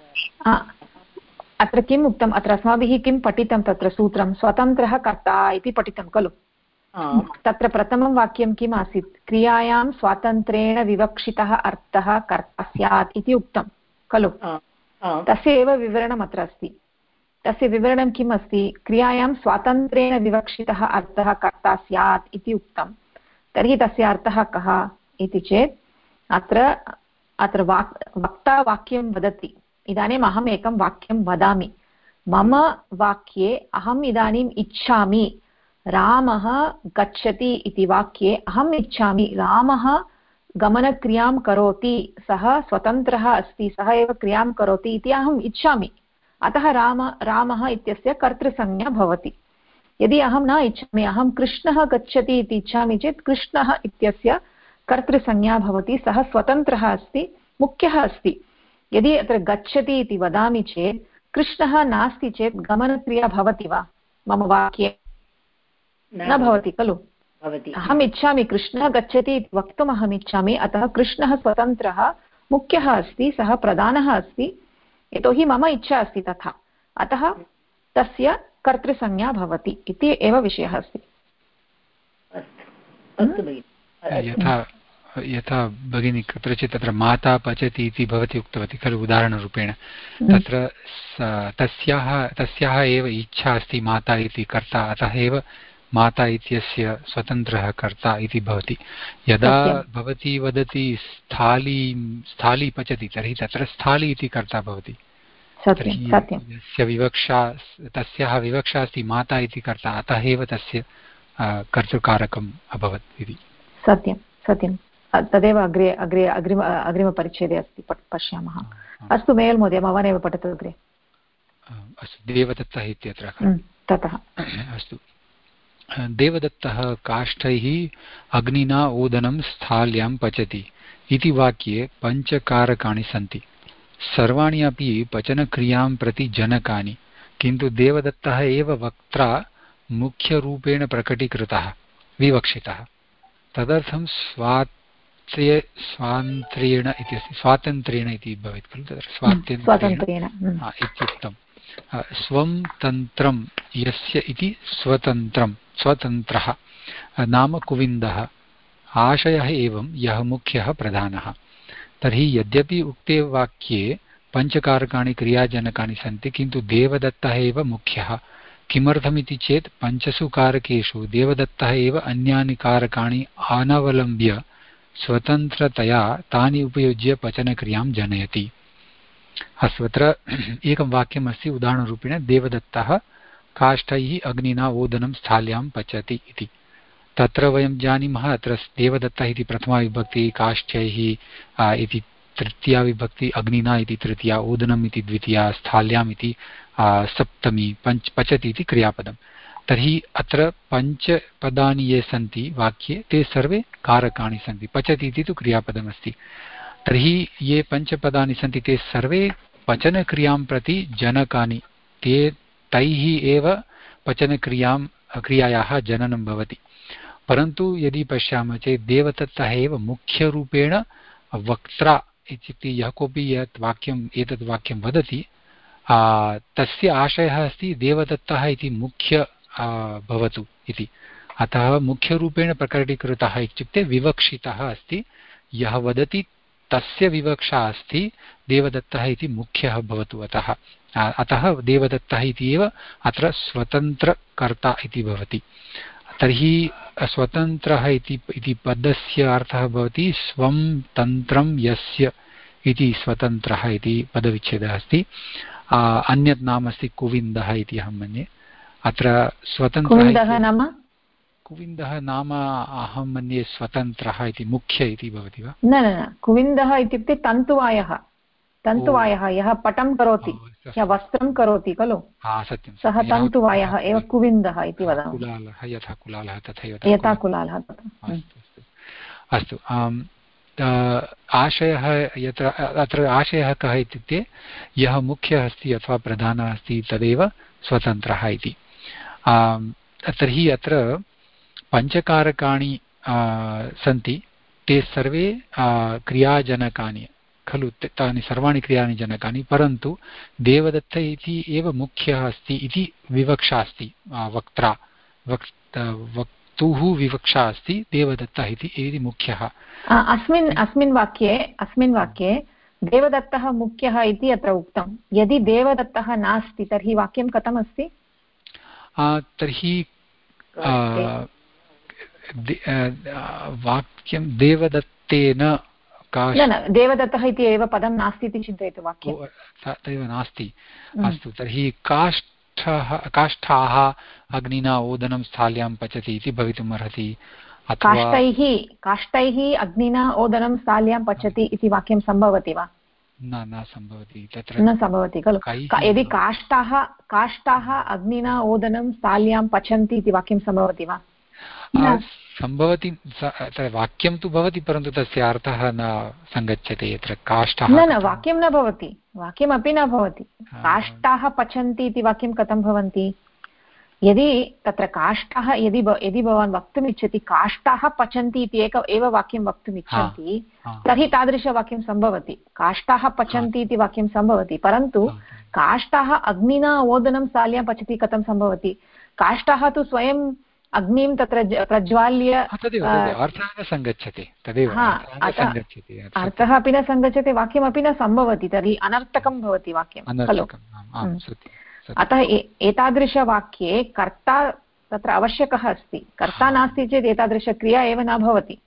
अत्र किम् उक्तम्? अत्र अस्माभिः किं पठितं? तत्र सूत्रं स्वतन्त्रः कर्ता इति पठितं खलु। तत्र प्रथमं वाक्यं किम् आसीत्? क्रियायां स्वातन्त्र्येण विवक्षितः अर्थः कर्ता स्यात् इति उक्तं खलु। तस्य एव विवरणम् अत्र अस्ति। तस्य विवरणं किम् अस्ति? क्रियायां स्वातन्त्र्येण विवक्षितः अर्थः कर्ता स्यात् इति उक्तं। तर्हि तस्य अर्थः कः इति चेत् अत्र वक्ता वाक्यं वदति। इदानीम् अहम् एकं वाक्यं वदामि। मम वाक्ये अहम् इदानीम् इच्छामि रामः गच्छति इति वाक्ये अहम् इच्छामि रामः गमनक्रियां करोति, सः स्वतन्त्रः अस्ति, सः एव क्रियां करोति इति अहम् इच्छामि। अतः रामः इत्यस्य कर्तृसंज्ञा भवति। यदि अहं न इच्छामि, अहं कृष्णः गच्छति इति इच्छामि चेत् कृष्णः इत्यस्य कर्तृसंज्ञा भवति, सः स्वतन्त्रः अस्ति, मुख्यः अस्ति। यदि अत्र गच्छति इति वदामि चेत् कृष्णः नास्ति चेत् गमनक्रिया भवति वा? मम वाक्ये न भवति खलु। अहम् इच्छामि कृष्णः गच्छति इति वक्तुम् अहम् इच्छामि, अतः कृष्णः स्वतन्त्रः मुख्यः अस्ति, सः प्रधानः अस्ति, यतोहि मम इच्छा अस्ति तथा, अतः तस्य कर्तृसंज्ञा भवति इति एव विषयः अस्ति। यथा भगिनी कुत्रचित् तत्र माता पचति इति भवती उक्तवती खलु उदाहरणरूपेण, तत्र तस्याः एव इच्छा अस्ति माता इति कर्ता, अतः एव माता इत्यस्य स्वतन्त्रः कर्ता इति भवति। यदा भवती वदति स्थाली पचति, तर्हि तत्र स्थाली इति कर्ता भवति। तस्याः विवक्षा अस्ति माता इति कर्ता, अतः एव तस्य कर्तृकारकम् अभवत् इति। सत्यं सत्यं, तदेव अग्रिमपरिच्छेदे अस्ति, पश्यामः। अस्तु मेयल् महोदय, भवान् एव पठतु अग्रे। अस्तु, देवदत्तः इत्यत्र ततः अस्तु। देवदत्तः काष्ठैः अग्निना ओदनं स्थाल्यां पचति इति वाक्ये पञ्चकारकाणि सन्ति। सर्वाणि अपि पचनक्रियां प्रति जनकानि, किन्तु देवदत्तः एव वक्त्रा मुख्यरूपेण प्रकटीकृतः, विवक्षितः। तदर्थं स्वातन्त्र्येण इति भवेत् खलु, तत्र स्वातन्त्र्येण इत्युक्तं। स्वं तन्त्रं यस्य इति स्वतन्त्रः नाम कुविन्दः, आशयः एवं यः मुख्यः प्रधानः। तर्हि यद्यपि उक्ते वाक्ये पञ्चकारकाणि क्रियाजनकानि सन्ति, किन्तु देवदत्तः एव मुख्यः। किमर्थमिति चेत् पञ्चसु कारकेषु देवदत्तः एव अन्यानि कारकाणि अनवलम्ब्य स्वतन्त्रतया तानि उपयुज्य पचनक्रियां जनयति। अस्तु, अत्र एकं वाक्यमस्ति उदाहरणरूपेण, देवदत्तः काष्ठैः अग्निना ओदनं स्थाल्यां पचति इति। तत्र वयं जानीमः अत्र देवदत्तः इति प्रथमा विभक्ति, काष्ठैः इति तृतीया विभक्ति, अग्निना इति तृतीया, ओदनम् इति द्वितीया, स्थाल्याम् इति सप्तमी, पचति इति क्रियापदं। तर्हि अत्र पञ्चपदानि ये सन्ति वाक्ये ते सर्वे कारकाणि सन्ति। पचति इति तु क्रियापदमस्ति। तर्हि ये पञ्चपदानि सन्ति ते सर्वे पचनक्रियां प्रति जनकानि, तैः एव क्रियायाः जननं भवति। परन्तु यदि पश्यामः चेत् देवदत्तः एव मुख्यरूपेण वक्त्रा, इत्युक्ते यः कोऽपि एतद् वाक्यं वदति तस्य आशयः अस्ति देवदत्तः इति मुख्य भवतु इति। अतः मुख्यरूपेण प्रकटीकृतः इत्युक्ते विवक्षितः अस्ति। यः वदति तस्य विवक्षा अस्ति देवदत्तः इति मुख्यः भवतु। अतः देवदत्तः इति एव अत्र स्वतन्त्रकर्ता इति भवति। तर्हि स्वतन्त्रः इति पदस्य अर्थः भवति स्वं तन्त्रं यस्य इति स्वतन्त्रः इति पदविच्छेदः अस्ति। अन्यत् नाम अस्ति कुविन्दः इति अहं मन्ये। अत्र स्वतन्त्रः कुविन्दः नाम अहं मन्ये स्वतन्त्रः इति मुख्य इति भवति वा? न, कुविन्दः इत्युक्ते तन्तुवायः यः पटं करोति, यः वस्त्रं करोति खलु, सत्यं, सः तन्तुवायः एव कुविन्दः इति वदामः। कुलालः यथा कुलालः तथैव यथा कुलालः तथा। अस्तु, आशयः यत्र अत्र आशयः कः इत्युक्ते यः मुख्यः अस्ति अथवा प्रधानः अस्ति तदेव स्वतन्त्रः इति। तर्हि अत्र पञ्चकारकाणि सन्ति, ते सर्वे क्रियाजनकानि खलु, तानि सर्वाणि क्रियाणि जनकानि, परन्तु देवदत्त इति एव मुख्यः अस्ति इति विवक्षा अस्ति। वक्तुः विवक्षा अस्ति, देवदत्तः इति मुख्यः। अस्मिन् वाक्ये देवदत्तः मुख्यः इति अत्र उक्तं। यदि देवदत्तः नास्ति तर्हि वाक्यं कथमस्ति? तर्हि वाक्यं देवदत्तेन न, देवदत्तः इति एव पदं नास्ति इति चिन्तयतु वाक्यं। तदेव नास्ति। अस्तु, तर्हि काष्ठाः अग्निना ओदनं स्थाल्यां पचति इति भवितुम् अर्हति। काष्ठैः अग्निना ओदनं स्थाल्यां पचति इति वाक्यं सम्भवति वा? न सम्भवति, तत्र न सम्भवति खलु। यदि काष्ठाः अग्निना ओदनं स्थाल्यां पचन्ति इति वाक्यं सम्भवति वा? सम्भवति, वाक्यं तु भवति, परन्तु तस्य अर्थः न सङ्गच्छते। यत्र काष्ठाः न वाक्यं न भवति, वाक्यमपि न भवति। काष्ठाः पचन्ति इति वाक्यं कथं भवन्ति? यदि तत्र काष्ठाः यदि भवान् वक्तुम् इच्छति काष्ठाः पचन्ति इति एव वाक्यं वक्तुम् इच्छन्ति, तर्हि तादृशवाक्यं सम्भवति। काष्ठाः पचन्ति इति वाक्यं सम्भवति, परन्तु काष्ठाः अग्निना ओदनं स्थाल्यां पचति कथं सम्भवति? काष्ठाः तु स्वयं अग्निं तत्र प्रज्वाल्य अर्थः सङ्गच्छते, तदेव अर्थः अपि न सङ्गच्छते, वाक्यमपि न सम्भवति, तर्हि अनर्थकं भवति वाक्यं खलु। अतः एतादृशवाक्ये कर्ता तत्र आवश्यकः अस्ति। कर्ता नास्ति चेत् एतादृशक्रिया एव न भवति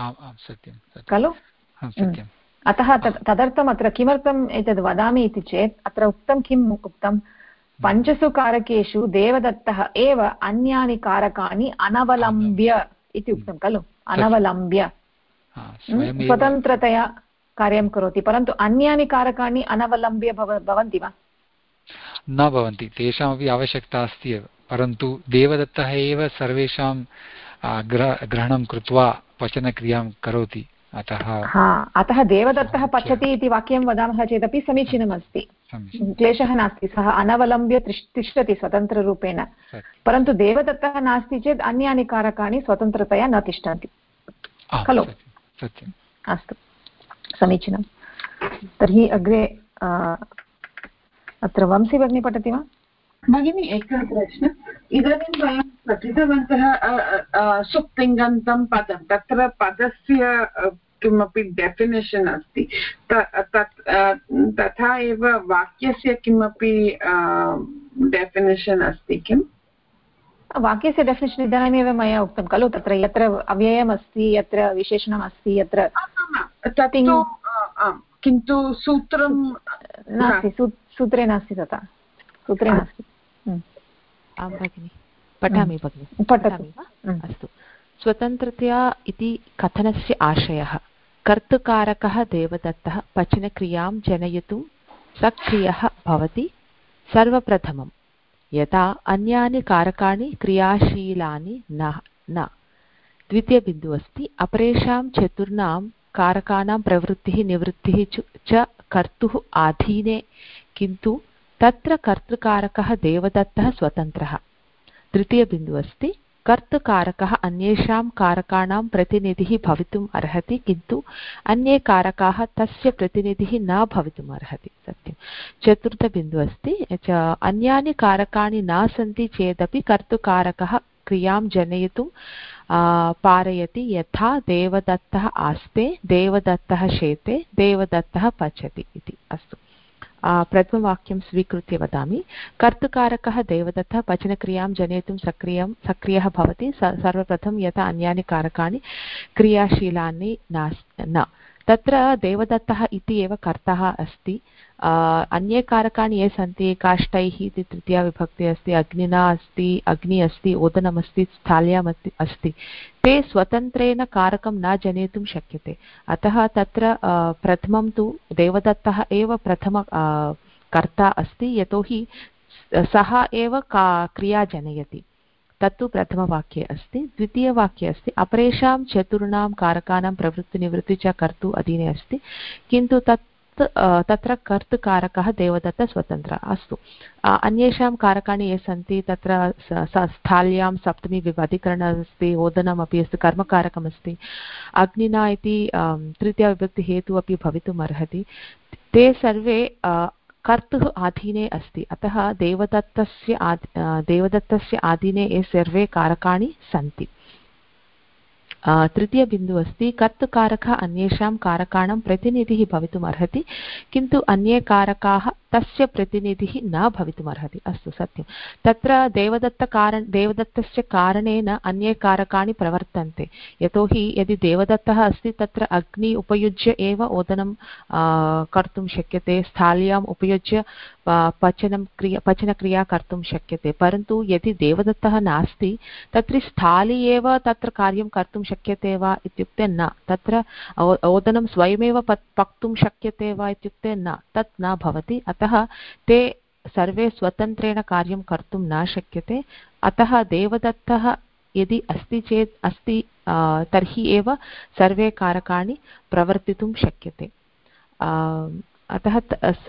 खलु। अतः तदर्थम् अत्र किमर्थम् एतद् वदामि इति चेत् अत्र उक्तं किम् उक्तं? पञ्चसु कारकेषु देवदत्तः एव अन्यानि कारकाणि अनवलम्ब्य इति उक्तं खलु। अनवलम्ब्य स्वतन्त्रतया कार्यं करोति, परन्तु अन्यानि कारकाणि अनवलम्ब्य भवन्ति वा? न भवन्ति, तेषामपि आवश्यकता अस्ति एव, परन्तु देवदत्तः एव सर्वेषां ग्रहणं कृत्वा पचनक्रियां करोति। अतः देवदत्तः पचति इति वाक्यं वदामः चेदपि समीचीनमस्ति, क्लेशः नास्ति। सः अनवलम्ब्य तिष्ठति स्वतन्त्ररूपेण, परन्तु देवदत्तः नास्ति चेत् अन्यानि कारकाणि स्वतन्त्रतया न तिष्ठन्ति खलु। अस्तु, समीचीनं। तर्हि अग्रे अत्र वंशी भगिनी पठति वा? भगिनी, एकः प्रश्नः। इदानीं वयं पठितवन्तः सुप्तिङन्तं पदं, तत्र पदस्य किमपि डेफिनेशन् अस्ति, तथा एव वाक्यस्य किमपि डेफिनेशन् अस्ति किम्? वाक्यस्य डेफिनेशन् इदानीमेव मया उक्तं खलु, तत्र यत्र अव्ययम् अस्ति, यत्र विशेषणम् अस्ति, यत्र किन्तु सूत्रं नास्ति, सूत्रे नास्ति, तथा सूत्रे नास्ति। आं भगिनि, पठामि भगिनि, पठामि वा? अस्तु। स्वतन्त्रतया इति कथनस्य आशयः। कर्तृकारकः देवदत्तः पचनक्रियां जनयितुं सक्रियः भवति सर्वप्रथमं, यथा अन्यानि कारकाणि क्रियाशीलानि न। द्वितीयबिन्दुः अस्ति अपरेषां चतुर्णां कारकाणां प्रवृत्तिः निवृत्तिः च कर्तुः अधीने, किन्तु तत्र कर्तृकारकः देवदत्तः स्वतन्त्रः। तृतीयबिन्दुः अस्ति कर्तृकारकः अन्येषां कारकाणां प्रतिनिधिः भवितुम् अर्हति, किन्तु अन्ये कारकाः तस्य प्रतिनिधिः न भवितुम् अर्हति। सत्यं। चतुर्थबिन्दुः अस्ति अन्यानि कारकाणि न सन्ति चेदपि कर्तृकारकः क्रियां जनयितुं पारयति यथा देवदत्तः आस्ते, देवदत्तः शेते, देवदत्तः पचति इति। अस्तु, प्रथमवाक्यं स्वीकृत्य वदामि। कर्तृकारकः देवदत्तः पचनक्रियां जनयितुं सक्रियः भवति सर्वप्रथमं यथा अन्यानि कारकाणि क्रियाशीलानि न। तत्र देवदत्तः इति एव कर्ता अस्ति। अन्ये कारकाणि ये सन्ति, काष्ठैः इति तृतीया विभक्ति अस्ति, अग्निना अस्ति, अग्नि अस्ति, ओदनमस्ति, स्थाल्याम् अस्ति, ते स्वतन्त्रेण कारकं न जनयितुं शक्यते। अतः तत्र प्रथमं तु देवदत्तः एव प्रथम कर्ता अस्ति, यतोहि सः एव क्रिया जनयति। तत्तु प्रथमवाक्ये अस्ति। द्वितीयवाक्ये अस्ति अपरेषां चतुर्णां कारकाणां प्रवृत्तिनिवृत्ति च कर्तुः अधीने अस्ति, किन्तु तत्र कर्तृकारकः देवदत्तः स्वतन्त्रः। अस्तु, अन्येषां कारकाणि ये सन्ति तत्र स्थाल्यां सप्तमी विभक्तिकरणम् अस्ति, ओदनमपि अस्ति, कर्मकारकमस्ति, अग्निना इति तृतीयविभक्ति हेतुः अपि भवितुम् अर्हति। ते सर्वे कर्तुः अधीने अस्ति। अतः देवदत्तस्य अधीने ये सर्वे कारकाणि सन्ति। तृतीयबिन्दुः अस्ति कर्तृकारकः अन्येषां कारकाणां प्रतिनिधिः भवितुम् अर्हति, किन्तु अन्ये कारकाः तस्य प्रतिनिधिः न भवितुम् अर्हति। अस्तु, सत्यं। तत्र देवदत्तस्य कारणेन अन्ये कारकाणि प्रवर्तन्ते, यतोहि यदि देवदत्तः अस्ति तत्र अग्नि उपयुज्य एव ओदनं कर्तुं शक्यते, स्थाल्याम् उपयुज्य पचनक्रिया कर्तुं शक्यते। परन्तु यदि देवदत्तः नास्ति तत्र स्थाली एव तत्र कार्यं कर्तुं शक्यते वा इत्युक्ते न। तत्र ओदनं स्वयमेव पक्तुं शक्यते वा इत्युक्ते न, तत् न भवति। अतः ते सर्वे स्वतन्त्रेण कार्यं कर्तुं न शक्यते। अतः देवदत्तः यदि अस्ति चेत् अस्ति तर्हि एव सर्वे कारकाणि प्रवर्तितुं शक्यते। अतः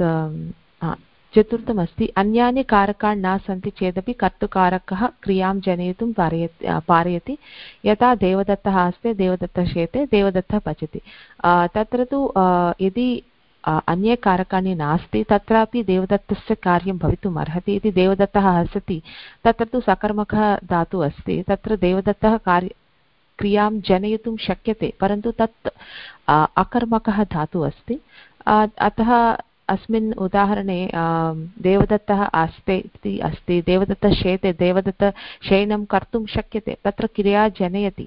चतुर्थमस्ति अन्यानि कारकाणि न सन्ति चेदपि कर्तृकारकः क्रियां जनयितुं पारयति यथा देवदत्तः आस्ते, देवदत्तः शेते, देवदत्तः पचति। तत्र तु यदि अन्ये कारकाणि नास्ति तत्रापि देवदत्तस्य कार्यं भवितुम् अर्हति। इति देवदत्तः हसति, तत्र तु सकर्मकः धातुः अस्ति, तत्र देवदत्तः क्रियां जनयितुं शक्यते, परन्तु तत् अकर्मकः धातुः अस्ति। अतः अस्मिन् उदाहरणे देवदत्तः आस्ते इति अस्ति, देवदत्तः शेते, देवदत्तः शयनं कर्तुं शक्यते, तत्र क्रिया जनयति।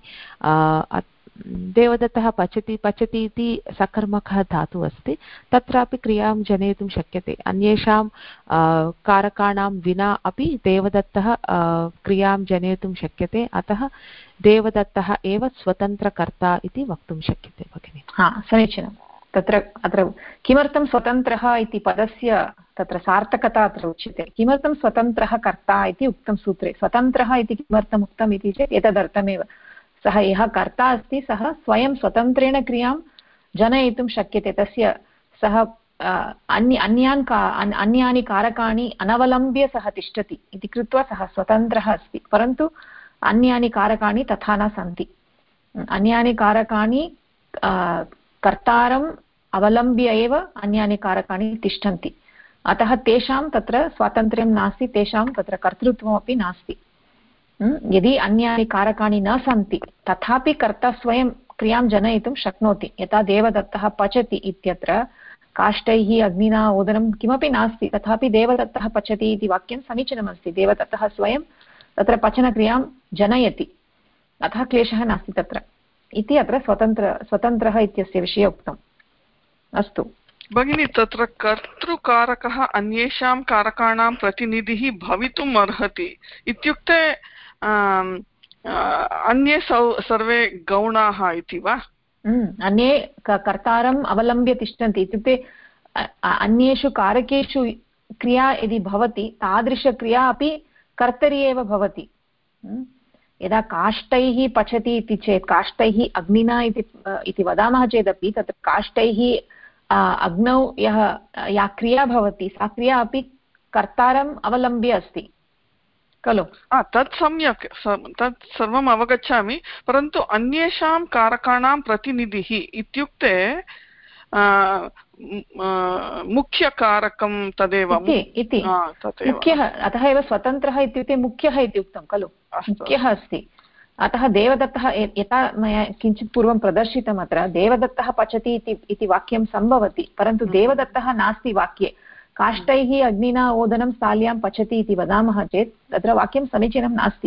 देवदत्तः पचति इति सकर्मकः धातुः अस्ति, तत्रापि क्रियां जनयितुं शक्यते। अन्येषां कारकाणां विना अपि देवदत्तः क्रियां जनयितुं शक्यते। अतः देवदत्तः एव स्वतन्त्रकर्ता इति वक्तुं शक्यते भगिनि। समीचीनं। अत्र किमर्थं स्वतन्त्रः इति पदस्य तत्र सार्थकता अत्र उच्यते। किमर्थं स्वतन्त्रः कर्ता इति उक्तं सूत्रे। स्वतन्त्रः इति किमर्थम् उक्तम् इति चेत् एतदर्थमेव, सः यः कर्ता अस्ति सः स्वयं स्वतन्त्रेण क्रियां जनयितुं शक्यते। तस्य सः अन्यानि कारकाणि अनवलम्ब्य सः तिष्ठति इति कृत्वा सः स्वतन्त्रः अस्ति। परन्तु अन्यानि कारकाणि तथा न सन्ति। अन्यानि कारकाणि कर्तारम् अवलम्ब्य एव अन्यानि कारकाणि तिष्ठन्ति। अतः तेषां तत्र स्वातन्त्र्यं नास्ति, तेषां तत्र कर्तृत्वमपि नास्ति। यदि अन्यानि कारकाणि न सन्ति तथापि कर्ता स्वयं क्रियां जनयितुं शक्नोति। यथा देवदत्तः पचति इत्यत्र काष्ठैः अग्निना ओदनं किमपि नास्ति, तथापि देवदत्तः पचति इति वाक्यं समीचीनमस्ति। देवदत्तः स्वयं तत्र पचनक्रियां जनयति, अतः क्लेशः नास्ति तत्र इति अत्र स्वतन्त्रः इत्यस्य विषये उक्तम्। अस्तु भगिनी, तत्र कर्तृकारकः अन्येषां कारकाणां प्रतिनिधिः भवितुम् अर्हति इत्युक्ते अन्ये सर्वे गौणाः इति वा? अन्ये कर्तारम् अवलम्ब्य तिष्ठन्ति इत्युक्ते अन्येषु कारकेषु क्रिया यदि भवति तादृशक्रिया अपि कर्तरि एव भवति। यदा काष्ठैः पचति इति चेत् काष्ठैः अग्निना इति वदामः चेदपि तत्र काष्ठैः अग्नौ या क्रिया भवति सा क्रिया अपि कर्तारम् अवलम्ब्य अस्ति खलु? तत् सम्यक्, तत् सर्वम् अवगच्छामि, परन्तु अन्येषां कारकाणां प्रतिनिधिः इत्युक्ते मुख्यकारकं तदेव इति मुख्यः, अतः एव स्वतन्त्रः इत्युक्ते मुख्यः इति उक्तं खलु, मुख्यः अस्ति। अतः देवदत्तः, यथा मया किञ्चित् पूर्वं प्रदर्शितम्, अत्र देवदत्तः पचति इति वाक्यं सम्भवति, परन्तु देवदत्तः नास्ति वाक्ये। काष्ठैः अग्निना ओदनं स्थाल्यां पचति इति वदामः चेत् तत्र वाक्यं समीचीनं नास्ति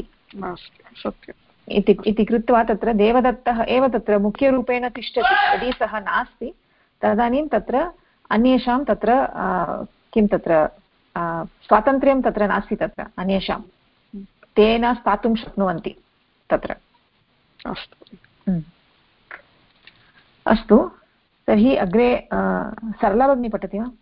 इति कृत्वा तत्र देवदत्तः एव तत्र मुख्यरूपेण तिष्ठति। यदि सः नास्ति तदानीं तत्र अन्येषां तत्र किं तत्र स्वातन्त्र्यं तत्र नास्ति, तत्र अन्येषां तेन स्थातुं शक्नुवन्ति तत्र। अस्तु, तर्हि अग्रे सरला भगिनी पठति वा?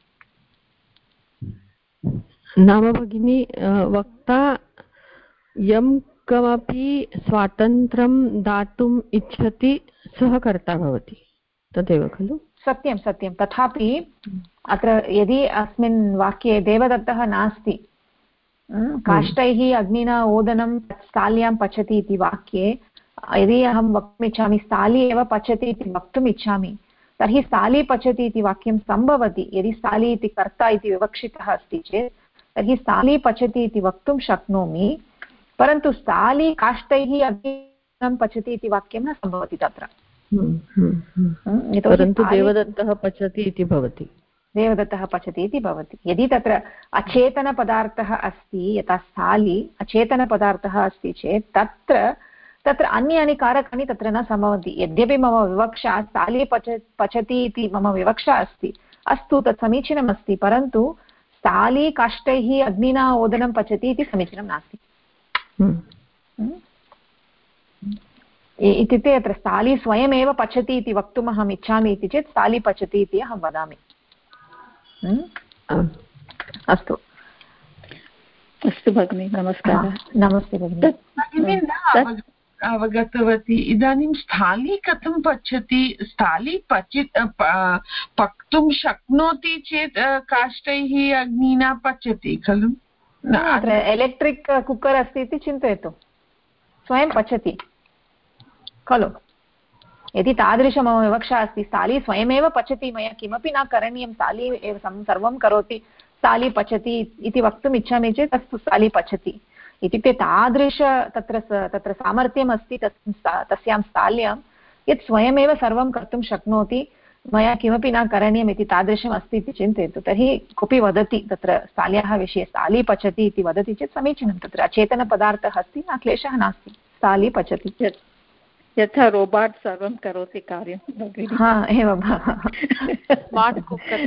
नाम भगिनी, वक्ता यं कमपि स्वातन्त्र्यं दातुम् इच्छति सः कर्ता भवति, तदेव खलु? सत्यं सत्यं। तथापि अत्र यदि अस्मिन् वाक्ये देवदत्तः नास्ति, काष्ठैः अग्निना ओदनं स्थाल्यां पचति इति वाक्ये यदि अहं वक्तुम् इच्छामि स्थाली एव पचति इति वक्तुम् इच्छामि, तर्हि स्थाली पचति इति वाक्यं सम्भवति। यदि स्थाली इति कर्ता इति विवक्षितः अस्ति चेत् तर्हि स्थाली पचति इति वक्तुं शक्नोमि, परन्तु स्थाली काष्ठैः अग्निं पचति इति वाक्यं न सम्भवति तत्र। परन्तु देवदत्तः पचति इति भवति, देवदत्तः पचति इति भवति। यदि तत्र अचेतनपदार्थः अस्ति, यथा स्थाली अचेतनपदार्थः अस्ति चेत् तत्र अन्यानि कारकाणि तत्र न सम्भवन्ति। यद्यपि मम विवक्षा स्थाली पचति इति मम विवक्षा अस्ति, अस्तु तत् समीचीनम् अस्ति, परन्तु स्थाली काष्ठैः अग्निना ओदनं पचति इति समीचीनं नास्ति। इत्युक्ते अत्र स्थाली स्वयमेव पचति इति वक्तुम् अहम् इच्छामि इति चेत् स्थाली पचति इति अहं वदामि। अस्तु अस्तु भगिनी, नमस्कारः। नमस्ते भगिनी। अवगतवती। इदानीं स्थाली कथं पचति? स्थाली पक्तुं शक्नोति चेत् काष्ठैः अग्निना पचति खलु? अत्र एलेक्ट्रिक् कुक्कर् अस्ति इति चिन्तयतु, स्वयं पचति खलु। यदि तादृशं मम विवक्षा अस्ति, स्थाली स्वयमेव पचति, मया किमपि न करणीयं, स्थाली एव सर्वं करोति, स्थाली पचति इति वक्तुम् इच्छामि चेत् अस्तु स्थाली पचति इत्युक्ते तादृश तत्र सामर्थ्यम् अस्ति तस्यां स्थाल्यां यत् स्वयमेव सर्वं कर्तुं शक्नोति, मया किमपि न करणीयम् इति तादृशम् अस्ति इति चिन्तयतु। तर्हि कोऽपि वदति तत्र स्थाल्याः विषये स्थाली पचति इति वदति चेत् समीचीनं, तत्र अचेतनपदार्थः अस्ति, न क्लेशः नास्ति, स्थाली पचति। यथा रोबोट् सर्वं करोति कार्यं। एवं स्मार्ट् कुक्कर्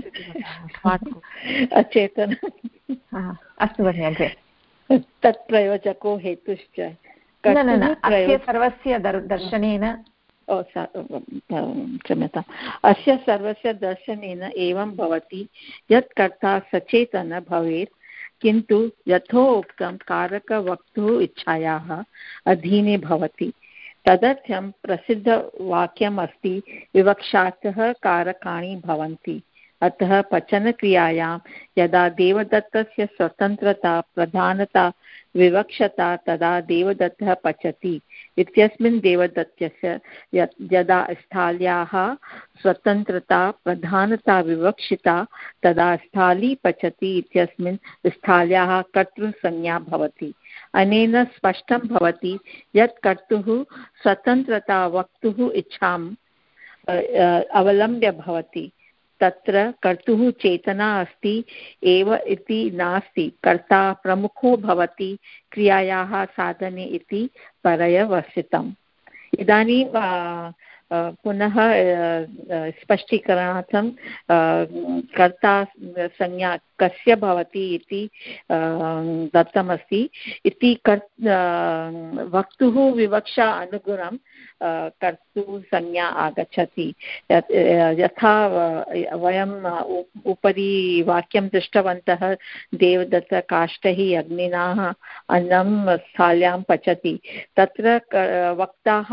अचेतन। अस्तु भगिनि, अग्रे। तत् प्रयोजको हेतुश्च न अस्य सर्वस्य दर्शनेन, क्षम्यताम्, अस्य सर्वस्य दर्शनेन एवं भवति यत् कर्ता सचेतन भवेत्, किन्तु यथोक्तं कारकवक्तुः इच्छायाः अधीने भवति। तदर्थं प्रसिद्धवाक्यम् अस्ति, विवक्षातः कारकाणि भवन्ति। अतः पचनक्रियायां यदा देवदत्तस्य स्वतन्त्रता प्रधानता विवक्षता तदा देवदत्तः पचति इत्यस्मिन् देवदत्तस्य यदा स्थाल्याः स्वतन्त्रता प्रधानता विवक्षिता तदा स्थाली पचति इत्यस्मिन् स्थाल्याः कर्तृसंज्ञा भवति। अनेन स्पष्टं भवति यत् कर्तुः स्वतन्त्रता वक्तुः इच्छाम् अवलम्ब्य भवति। तत्र कर्तुः चेतना अस्ति एव इति नास्ति, कर्ता प्रमुखो भवति क्रियायाः साधने इति पर्यवसितम्। इदानीं पुनः स्पष्टीकरणार्थं कर्ता संज्ञा कस्य भवति इति दत्तमस्ति इति वक्तुः विवक्षा अनुगुणं कर्तुसंज्ञा आगच्छति। यथा वयम् उपरि वाक्यं दृष्टवन्तः, देवदत्त काष्ठैः अग्निना अन्नं स्थाल्यां पचति, तत्र वक्ताः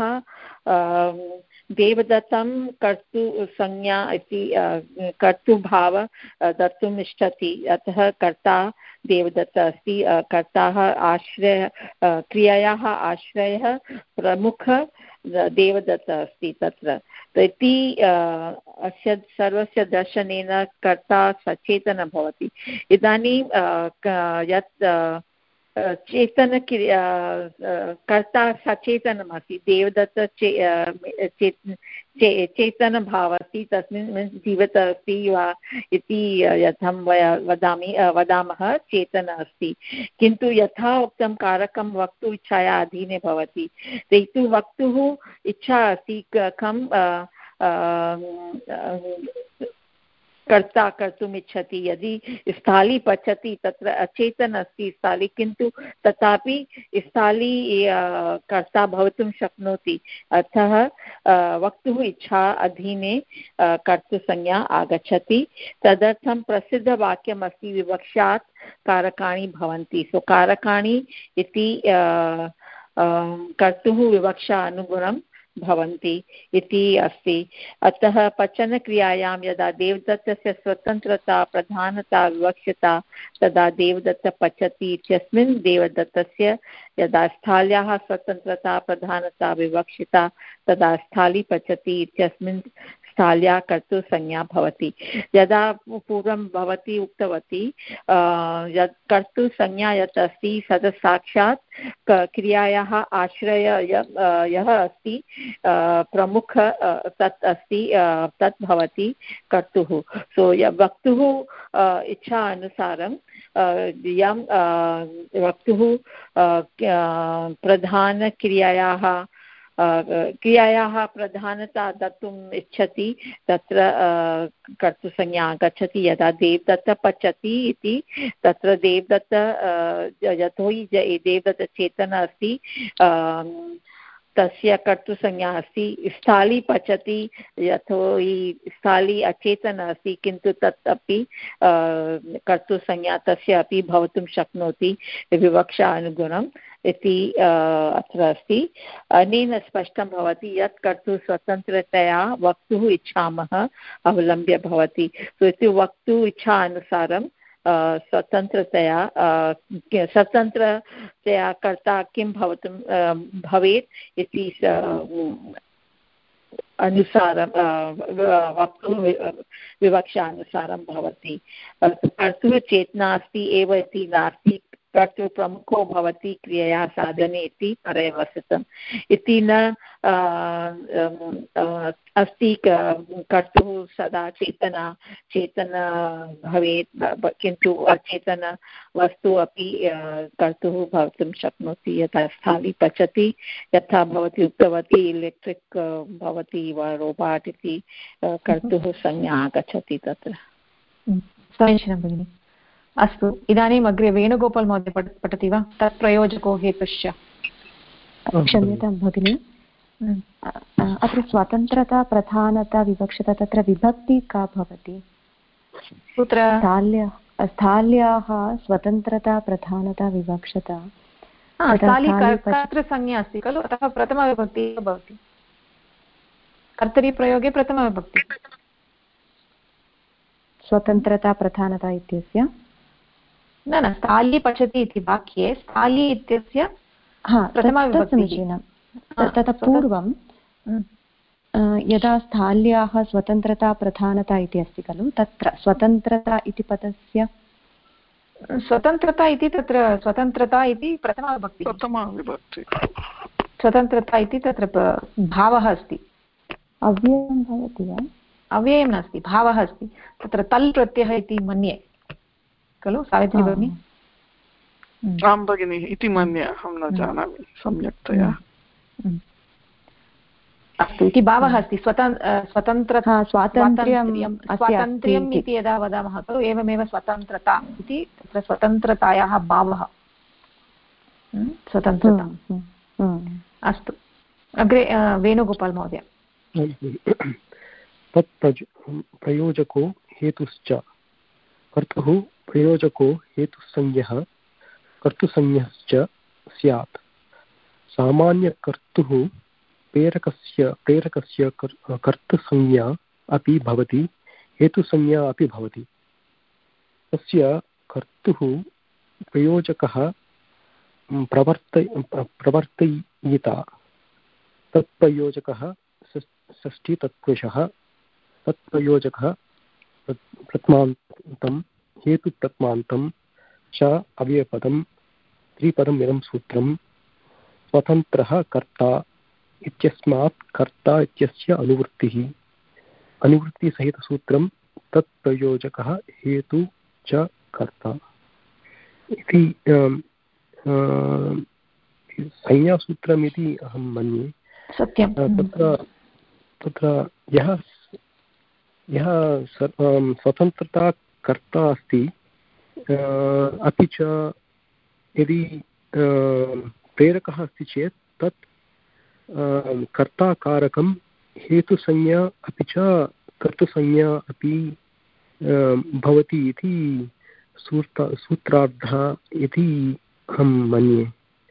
देवदत्तं कर्तुसंज्ञा इति कर्तृभाव दत्तुम् इच्छति। अतः कर्ता देवदत्त अस्ति, कर्ताः आश्रय क्रियायाः आश्रयः प्रमुख देवदत्त अस्ति तत्र इति अस्य सर्वस्य दर्शनेन कर्ता सचेतन भवति। इदानीं यत् चेतनक्रिया कर्ता सचेतनमस्ति, देवदत्त चेतनभावः अस्ति, तस्मिन् मीन्स् जीवित अस्ति वा इति यथं वदामः चेतन अस्ति। किन्तु यथा उक्तं कारकं वक्तुम् इच्छाया अधीने भवति। तु वक्तुः इच्छा अस्ति कं कर्ता कर्तुम् इच्छति। यदि स्थाली पचति तत्र अचेतन अस्ति स्थाली, किन्तु तथापि स्थाली कर्ता भवितुं शक्नोति। अतः वक्तुः इच्छा अधीने कर्तृसंज्ञा आगच्छति। तदर्थं प्रसिद्धवाक्यमस्ति विवक्षात् कारकाणि भवन्ति। सो कारकाणि इति कर्तुः विवक्षा अनुगुणं भवन्ति इति अस्ति। अतः पचनक्रियायां यदा देवदत्तस्य स्वतन्त्रता प्रधानता विवक्षिता तदा देवदत्त पचति इत्यस्मिन् देवदत्तस्य यदा स्थाल्याः स्वतन्त्रता प्रधानता विवक्षिता तदा स्थाली पचति इत्यस्मिन् स्थाल्या कर्तृसंज्ञा भवति। यदा पूर्वं भवती उक्तवती यत् कर्तृसंज्ञा यत् अस्ति सद् साक्षात् क्रियायाः आश्रय यः अस्ति प्रमुख तत् अस्ति तत् भवति कर्तुः। सो वक्तुः इच्छा अनुसारं यं वक्तुः क्रियायाः प्रधानता दातुम् इच्छति तत्र कर्तृसंज्ञा आगच्छति। यदा देवदत्त पचति इति तत्र देवदत्त यतोहि देवदत्त चेतन अस्ति तस्य कर्तृसंज्ञा अस्ति। स्थाली पचति यतोहि स्थाली अचेतन अस्ति, किन्तु तत् अपि कर्तृसंज्ञा तस्य अपि भवितुं शक्नोति विवक्षा अनुगुणम् इति अत्र अस्ति। अनेन स्पष्टं भवति यत् कर्तुः स्वतन्त्रतया वक्तुः इच्छामः अवलम्ब्य भवति। इति वक्तुः इच्छा अनुसारं स्वतन्त्रतया कर्ता किं भवितुं भवेत् इति अनुसारं वक्तुः विवक्षा अनुसारं भवति। कर्तुः चेतना अस्ति एव इति नास्ति, कर्तुः प्रमुखो भवति क्रियया साधने इति परैवसितम् इति न अस्ति। कर्तुः सदा चेतन भवेत्, किन्तु अचेतन वस्तु अपि कर्तुः भवितुं शक्नोति। यथा स्थाली पचति, यथा भवती उक्तवती इलेक्ट्रिक् भवति वा रोबाट् इति कर्तुः संज्ञा आगच्छति तत्र। समीचीनं भगिनि। अस्तु, इदानीम् अग्रे वेणुगोपाल् महोदय पठति वा? तत् प्रयोजको हेतुश्च। क्षम्यतां भगिनि, अत्र स्वतन्त्रता प्रधानता विवक्षता तत्र विभक्ति का भवति? कुत्र? स्थाल्याः स्वतन्त्रता प्रधानता विवक्षता कर्तृसंज्ञा अस्ति खलु, अतः प्रथमविभक्ति भवति। कर्तरिप्रयोगे प्रथमविभक्ति। स्वतन्त्रता प्रधानता इत्यस्य न स्थाली पचति इति वाक्ये स्थाली इत्यस्य समीचीनं। ततः पूर्वं यदा स्थाल्याः स्वतन्त्रता प्रधानता इति अस्ति खलु, तत्र स्वतन्त्रता इति पदस्य स्वतन्त्रता इति तत्र स्वतन्त्रता इति प्रथमाविभक्ति। स्वतन्त्रता इति तत्र भावः अस्ति। अव्ययं भवति वा? अव्ययं नास्ति, भावः अस्ति। तत्र तल् प्रत्ययः इति मन्ये खलु सावित्री भगिनी? आं भगिनि इति मन्ये, अहं न जानामि सम्यक्तया। अस्तु, इति भावः अस्ति। स्वातन्त्र्यम् इति यदा वदामः खलु एवमेव स्वतन्त्रता इति तत्र स्वतन्त्रतायाः भावः स्वतन्त्रता। अस्तु, अग्रे वेणुगोपाल् महोदय। तत् प्रयोजको हेतुश्च कर्तुः प्रयोजको हेतुसंज्ञः कर्तृसंज्ञश्च स्यात्। सामान्यकर्तुः प्रेरकस्य कर्तृसंज्ञा अपि भवति, हेतुसंज्ञा अपि भवति। तस्य कर्तुः प्रयोजकः प्रवर्तयिता तत्प्रयोजकः षष्ठीतत्पुरुषः तत्प्रयोजकः प्रथमान्तं हेतुप्रथमान्तं च अव्ययपदं त्रिपदम् इदं सूत्रं स्वतन्त्रः कर्ता इत्यस्मात् कर्ता इत्यस्य अनुवृत्तिसहितसूत्रं तत्प्रयोजकः हेतु च कर्ता इति संज्ञासूत्रमिति अहं मन्ये। सत्यं। तत्र यः स्वतन्त्रता कर्ता अस्ति अपि च यदि प्रेरकः अस्ति चेत् तत् कर्ताकारकं हेतुसंज्ञा अपि च कर्तृसंज्ञा अपि भवति इति सूत्रार्थः इति अहं मन्ये।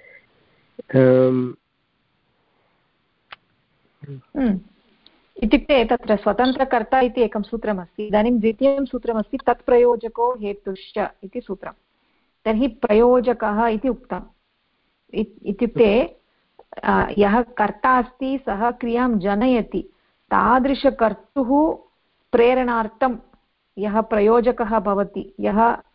इत्युक्ते तत्र स्वतन्त्रकर्ता इति एकं सूत्रमस्ति। इदानीं द्वितीयं सूत्रमस्ति तत्प्रयोजको हेतुश्च इति सूत्रं। तर्हि प्रयोजकः इति उक्तम्। इत्युक्ते यः कर्ता अस्ति सः क्रियां जनयति, तादृशकर्तुः प्रेरणार्थं यः प्रयोजकः भवति, यः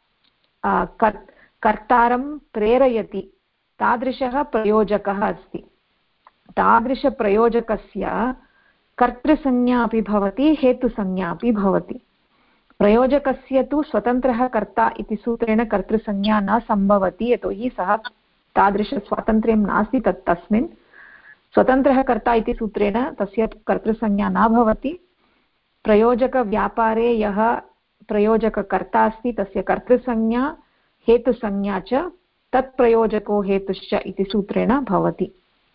कर्तारं प्रेरयति, तादृशः प्रयोजकः अस्ति। तादृशप्रयोजकस्य कर्तृसंज्ञा अपि भवति, हेतुसंज्ञा अपि भवति। प्रयोजकस्य तु स्वतन्त्रः कर्ता इति सूत्रेण कर्तृसंज्ञा न सम्भवति, यतोहि सः तादृशस्वातन्त्र्यं नास्ति तस्मिन्। स्वतन्त्रः कर्ता इति सूत्रेण तस्य कर्तृसंज्ञा न भवति। प्रयोजकव्यापारे यः प्रयोजककर्ता अस्ति तस्य कर्तृसंज्ञा हेतुसंज्ञा च तत्प्रयोजको हेतुश्च इति सूत्रेण भवति।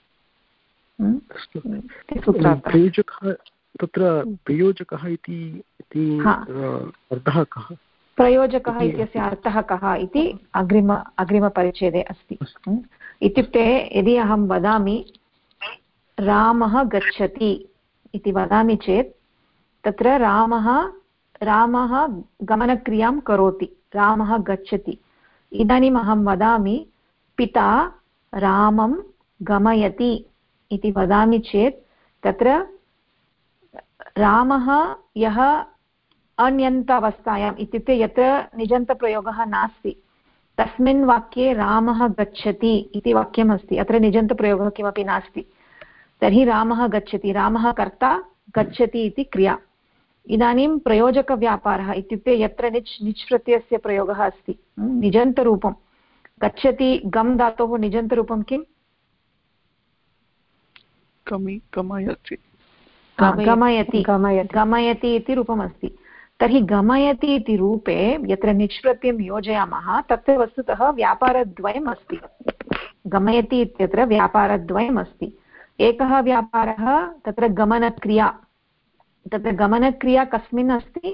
तत्र प्रयोजकः इति अर्थः कः? प्रयोजकः इत्यस्य अर्थः कः इति अग्रिमपरिच्छेदे अस्ति। इत्युक्ते यदि अहं वदामि रामः गच्छति इति वदामि चेत् तत्र रामः गमनक्रियां करोति, रामः गच्छति। इदानीम् अहं वदामि पिता रामं गमयति इति वदामि चेत् तत्र रामः यः अन्यन्तावस्थायाम् इत्युक्ते यत्र निजन्तप्रयोगः नास्ति तस्मिन् वाक्ये रामः गच्छति इति वाक्यमस्ति, अत्र निजन्तप्रयोगः किमपि नास्ति। तर्हि रामः गच्छति, रामः कर्ता, गच्छति इति क्रिया। इदानीं प्रयोजकव्यापारः इत्युक्ते यत्र निच् प्रत्ययस्य प्रयोगः अस्ति, निजन्तरूपं गच्छति, गम् धातोः निजन्तरूपं किम्? गमयति इति रूपमस्ति। तर्हि गमयति इति रूपे यत्र निच् प्रत्ययं योजयामः तत्र वस्तुतः व्यापारद्वयम् अस्ति। गमयति इत्यत्र व्यापारद्वयम् अस्ति। एकः व्यापारः तत्र गमनक्रिया, तत्र गमनक्रिया कस्मिन् अस्ति?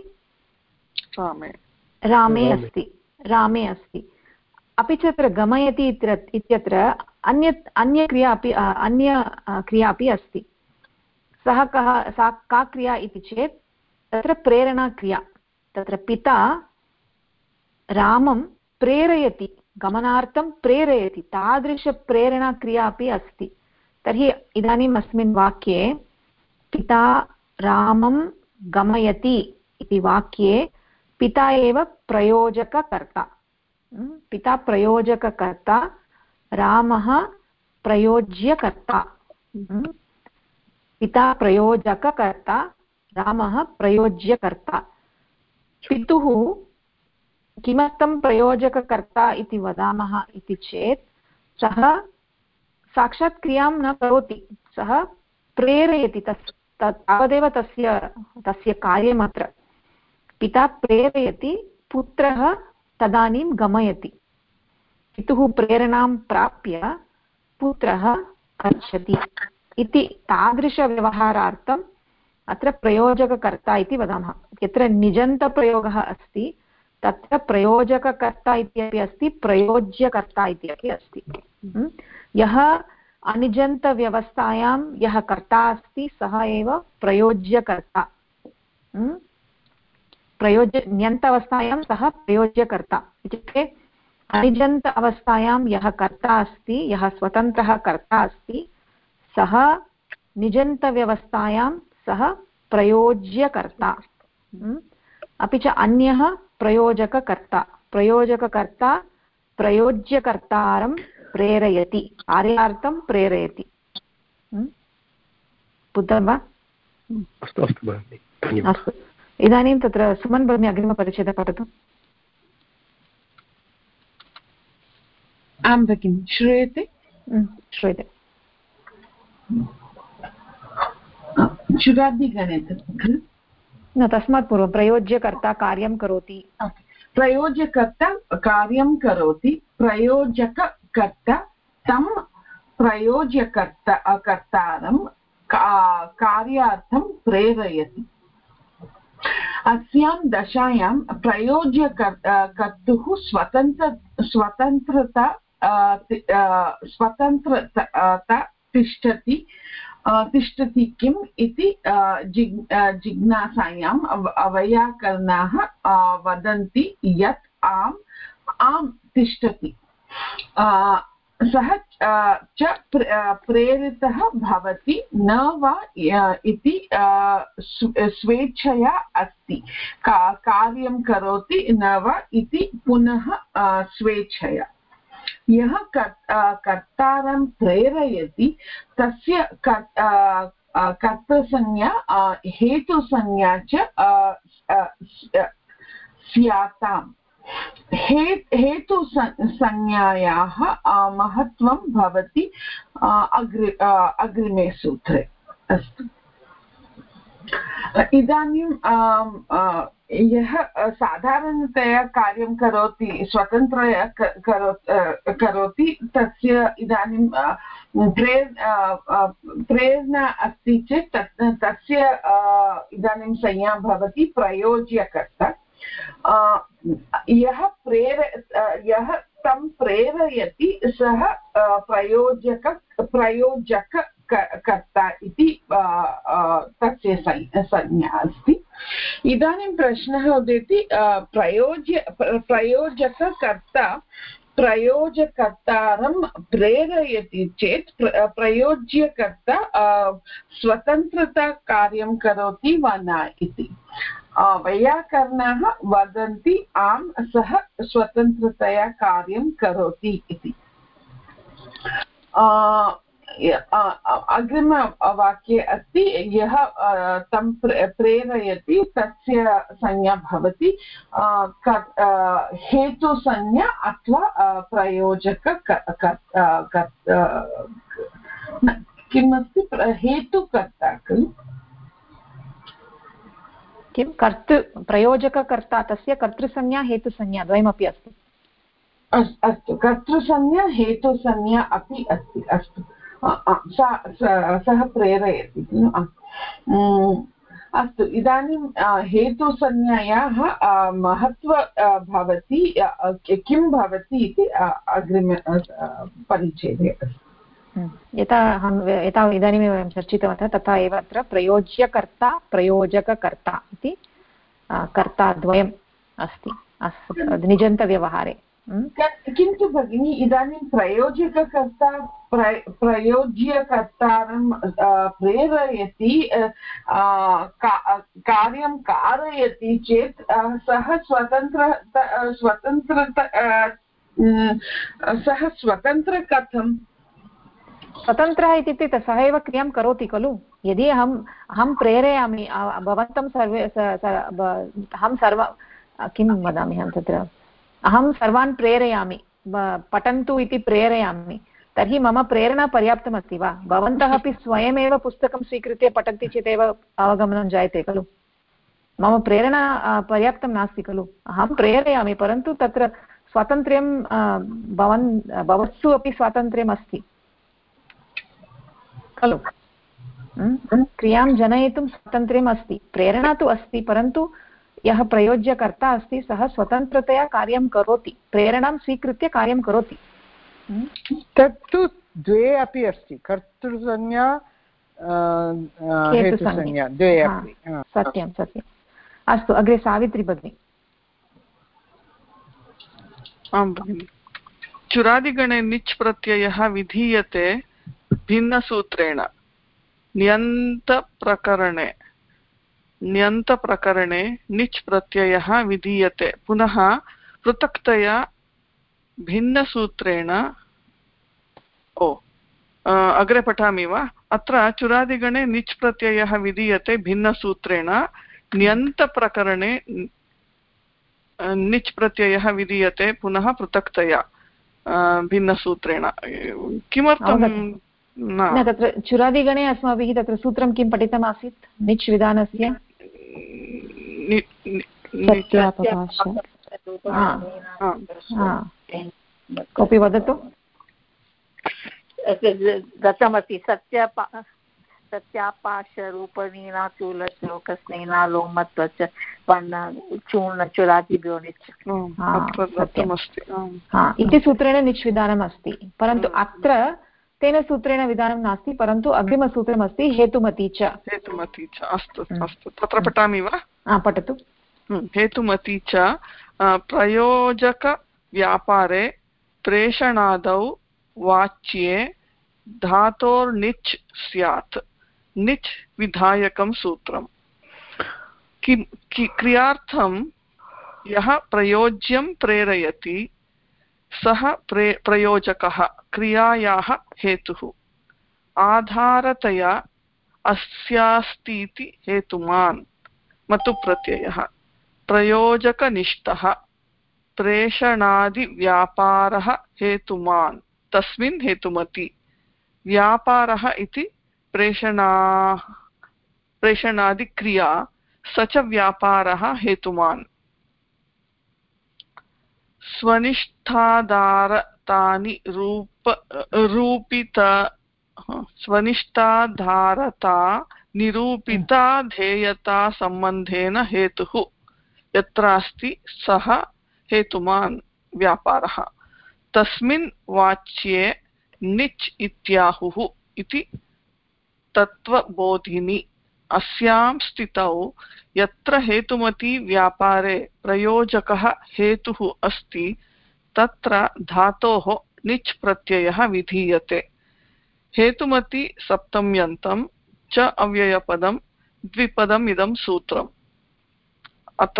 रामे अस्ति। अपि च तत्र गमयति इत्यत्र अन्य क्रिया अपि अस्ति। सा का क्रिया इति चेत् तत्र प्रेरणाक्रिया। तत्र पिता रामं प्रेरयति, गमनार्थं प्रेरयति, तादृशप्रेरणाक्रिया अपि अस्ति। तर्हि इदानीम् अस्मिन् वाक्ये पिता रामं गमयति इति वाक्ये पिता एव प्रयोजककर्ता। पिता प्रयोजककर्ता, रामः प्रयोज्यकर्ता। पिता प्रयोजककर्ता, रामः प्रयोज्यकर्ता। पितुः किमर्थं प्रयोजककर्ता इति वदामः इति चेत् सः साक्षात् क्रियां न करोति, सः प्रेरयति। तावदेव तस्य कार्यमत्र। पिता प्रेरयति, पुत्रः तदानीं गमयति। पितुः प्रेरणां प्राप्य पुत्रः गच्छति इति तादृशव्यवहारार्थम् अत्र प्रयोजककर्ता इति वदामः। यत्र निजन्तप्रयोगः अस्ति तत्र प्रयोजककर्ता इत्यपि अस्ति, प्रयोज्यकर्ता इत्यपि अस्ति। यः अनिजन्तव्यवस्थायां यः कर्ता अस्ति सः एव प्रयोज्यकर्ता। ण्यन्तावस्थायां सः प्रयोज्यकर्ता। इत्युक्ते अनिजन्त अवस्थायां यः कर्ता अस्ति, यः स्वतन्त्रः कर्ता अस्ति, सः निजन्तव्यवस्थायां सः प्रयोज्यकर्ता। अपि च अन्यः प्रयोजककर्ता प्रयोज्यकर्तारं प्रेरयति, कार्यार्थं प्रेरयति। बुद्धं वा? अस्तु, इदानीं तत्र सुमन् भगिनी अग्रिमपरिच्छेदं पठतु। आं भगिनि, श्रूयते? श्रूयते। चुरादिगणे न, तस्मात् पूर्वं प्रयोज्यकर्ता कार्यं करोति। प्रयोज्यकर्ता कार्यं करोति, प्रयोजककर्ता तं प्रयोज्यकर्तारं कार्यार्थं प्रेरयति। अस्यां दशायां प्रयोज्यकर्तुः स्वतन्त्रता तिष्ठति किम् इति जिज्ञासायां वैयाकरणाः वदन्ति यत् आम् तिष्ठति, सः च प्रेरितः भवति न वा इति स्वेच्छया अस्ति, कार्यं करोति न वा इति पुनः स्वेच्छया। यः कर्तारं प्रेरयति तस्य कर्तृसंज्ञा हेतुसंज्ञा च स्याताम्। हेतुसंज्ञायाः महत्त्वं भवति अग्रिमे सूत्रे। अस्तु, इदानीं यः साधारणतया कार्यं करोति, स्वतन्त्रतया करोति, तस्य इदानीं प्रेरणा अस्ति चेत् तस्य इदानीं संज्ञा भवति प्रयोज्यकर्ता। यः तं प्रेरयति सः प्रयोजककर्ता इति तस्य संज्ञा अस्ति। इदानीं प्रश्नः उदेति, प्रयोजककर्ता प्रयोजकर्तारं प्रेरयति चेत् प्रयोज्यकर्ता स्वतन्त्रता कार्यं करोति वा न इति। वैयाकरणाः वदन्ति आम्, सः स्वतन्त्रतया कार्यं करोति इति। अग्रिमवाक्ये अस्ति, यः तं प्रेरयति तस्य संज्ञा भवति हेतुसंज्ञा अथवा किमस्ति, हेतुकर्ता खलु। किं प्रयोजककर्ता, तस्य कर्तृसंज्ञा हेतुसंज्ञा द्वयमपि अस्ति। अस्तु, कर्तृसंज्ञा हेतुसंज्ञा अपि अस्ति। अस्तु, सः प्रेरयति। अस्तु, इदानीं हेतुसंज्ञायाः महत्त्वं भवति किं भवति इति अग्रिम परिच्छेदे अस्ति। यथा इदानीमेव वयं चर्चितवन्तः तथा एव अत्र प्रयोज्यकर्ता प्रयोजककर्ता इति कर्ताद्वयम् अस्ति निजन्तव्यवहारे। किन्तु भगिनी, इदानीं प्रयोजककर्ता प्रयोज्यकर्तारं प्रेरयति, कार्यं कारयति चेत् सः स्वतन्त्र कथम्? स्वतन्त्रः इत्युक्ते सः एव क्रियां करोति खलु। यदि अहं प्रेरयामि, भवन्तं सर्वे किं वदामि, अहं सर्वान् प्रेरयामि, पठन्तु इति प्रेरयामि, तर्हि मम प्रेरणा पर्याप्तमस्ति वा? भवन्तः अपि स्वयमेव पुस्तकं स्वीकृत्य पठन्ति चेदेव अवगमनं जायते खलु। मम प्रेरणा पर्याप्तं नास्ति खलु। अहं प्रेरयामि, परन्तु तत्र स्वातन्त्र्यं भवत्सु अपि स्वातन्त्र्यम् अस्ति खलु। क्रियां जनयितुं स्वातन्त्र्यम् अस्ति, प्रेरणा तु अस्ति, परन्तु यः प्रयोज्यकर्ता अस्ति सः स्वतन्त्रतया कार्यं करोति, प्रेरणां स्वीकृत्य कार्यं करोति। तत्तु द्वे अपि अस्ति, कर्तृसंज्ञा हेतुसंज्ञा द्वे अपि। सत्यं सत्यम्। अस्तु, अग्रे सावित्री भगिनी। आं भगिनि, चुरादिगणे निच् प्रत्ययः विधीयते भिन्नसूत्रेण। ण्यन्तप्रकरणे निच् प्रत्ययः विधीयते पुनः पृथक्तया भिन्नसूत्रेण अग्रे पठामि वा? अत्र चुरादिगणे निच् प्रत्ययः विधीयते भिन्नसूत्रेण ण्यन्तप्रकरणे निच् प्रत्ययः विधीयते पुनः पृथक्तया भिन्नसूत्रेण। किमर्थं न? तत्र चुरादिगणे अस्माभिः तत्र सूत्रं किं पठितमासीत् निच् विधानस्य? कोऽपि वदतु? दत्तमस्ति सत्यापाशरूपणीना चूलश्लोकस्नेना लोमत्वच पर्ण चूर्ण चुरादिभ्यो निच् इति सूत्रेण निच् विधानम् अस्ति, परन्तु अत्र तेन सूत्रेण विधानं नास्ति, परन्तु अग्रिमसूत्रमस्ति हेतुमती च। अस्तु अस्तु, तत्र पठामि वा? पठतु। हेतुमती च प्रयोजकव्यापारे प्रेषणादौ वाच्ये धातोर्निच् स्यात् निच् विधायकं सूत्रम्। क्रियार्थं यः प्रयोज्यं प्रेरयति सः प्रयोजकः क्रियायाः हेतुः। आधारतया अस्यास्तीति हेतुमान् मतुप्रत्ययः प्रयोजकनिष्ठः प्रेषणादिव्यापारः हेतुमान् तस्मिन् हेतुमति। व्यापारः इति प्रेषणादिक्रिया स च व्यापारः हेतुमान्। स्वनिष्ठाधारतानि स्वनिष्ठाधारता निरूपिता धेयता सम्बन्धेन हेतुः यत्र अस्ति सः हेतुमान् व्यापारः। तस्मिन् वाच्ये निच् इत्याहुः इति तत्त्वबोधिनि। अस्यां स्थितौ यत्र हेतुमती व्यापारे प्रयोजकः हेतुः अस्ति तत्र धातोः निच् प्रत्ययः विधीयते। हेतुमती सप्तम्यन्तं च अव्ययपदं द्विपदम् इदं सूत्रम्। अत्र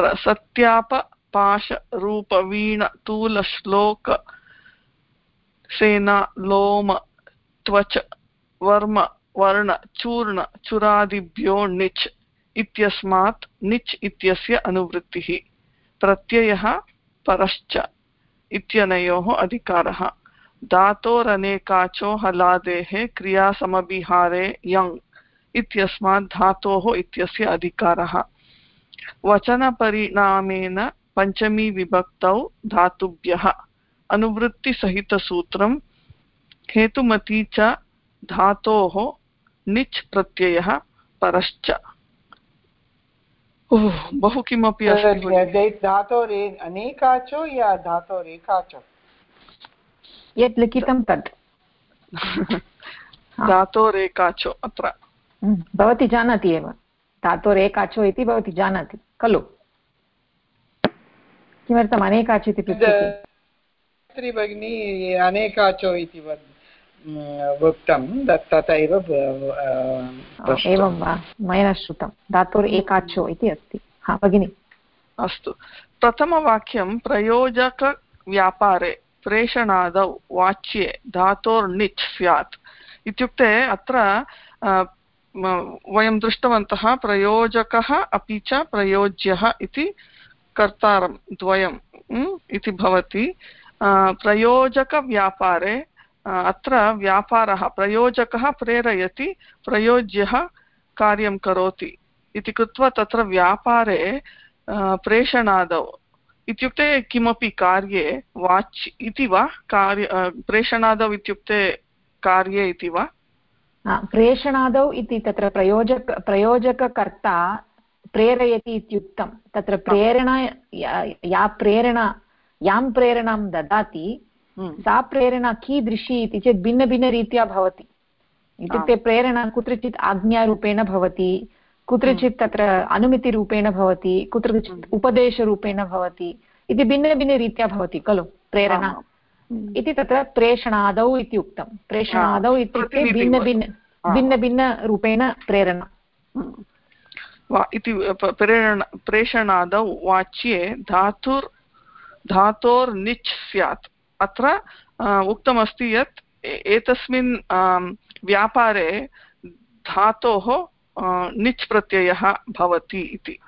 सत्यापपाशरूपवीणतूलश्लोक सेना लोम त्वच वर्म वर्ण चूर्ण चुरादिभ्यो निच् इत्यस्मात् निच् इत्यस्य अनुवृत्तिः। प्रत्ययः परश्च इत्यनयोः अधिकारः। धातोरनेकाचो हलादेः क्रियासमभिहारे यङ् इत्यस्मात् धातोः इत्यस्य अधिकारः। वचनपरिणामेन पञ्चमी विभक्तौ धातुभ्यः अनुवृत्तिसहितसूत्रं हेतुमती च धातोः निच् प्रत्ययः परश्च। बहु किमपि अस्ति। धातोरे अनेकाचो या धातोरेकाचो यत् लिखितं तत् धातोरेकाचो। अत्र भवती जानाति एव धातोरेकाचो इति भवती जानाति खलु? किमर्थम् अनेकाचो इति पृच्छति? भगिनी अनेकाचो इति उक्तं तथैव। एवं वा? मया न श्रुतं। धातोरेकाचो इति अस्ति। भगिनि अस्तु, प्रथमवाक्यं प्रयोजकव्यापारे प्रेषणादौ वाच्ये धातोर्निच् स्यात् इत्युक्ते अत्र वयं दृष्टवन्तः प्रयोजकः अपि च प्रयोज्यः इति कर्तारं द्वयम् इति भवति। प्रयोजकव्यापारे अत्र व्यापारः प्रयोजकः प्रेरयति प्रयोज्यः कार्यं करोति इति कृत्वा तत्र व्यापारे प्रेषणादौ इत्युक्ते किमपि कार्ये वाच् इति वा? कार्य प्रेषणादौ इत्युक्ते कार्ये इति वा? प्रेषणादौ इति तत्र प्रयोजककर्ता प्रेरयति इत्युक्तं। तत्र प्रेरणा यां प्रेरणां ददाति सा प्रेरणा कीदृशी इति चेत् भिन्नभिन्नरीत्या भवति। इत्युक्ते प्रेरणा कुत्रचित् आज्ञारूपेण भवति, कुत्रचित् तत्र अनुमतिरूपेण भवति, कुत्रचित् उपदेशरूपेण भवति इति भिन्नभिन्नरीत्या भवति खलु प्रेरणा इति। तत्र प्रेषणादौ इति उक्तं। प्रेषणादौ इत्युक्ते भिन्नभिन्न भिन्नभिन्नरूपेण प्रेरणा इति प्रेषणादौ वाच्ये धातोर्निच् स्यात्। अत्र उक्तमस्ति यत् एतस्मिन् व्यापारे धातोः निच् प्रत्ययः भवति इति।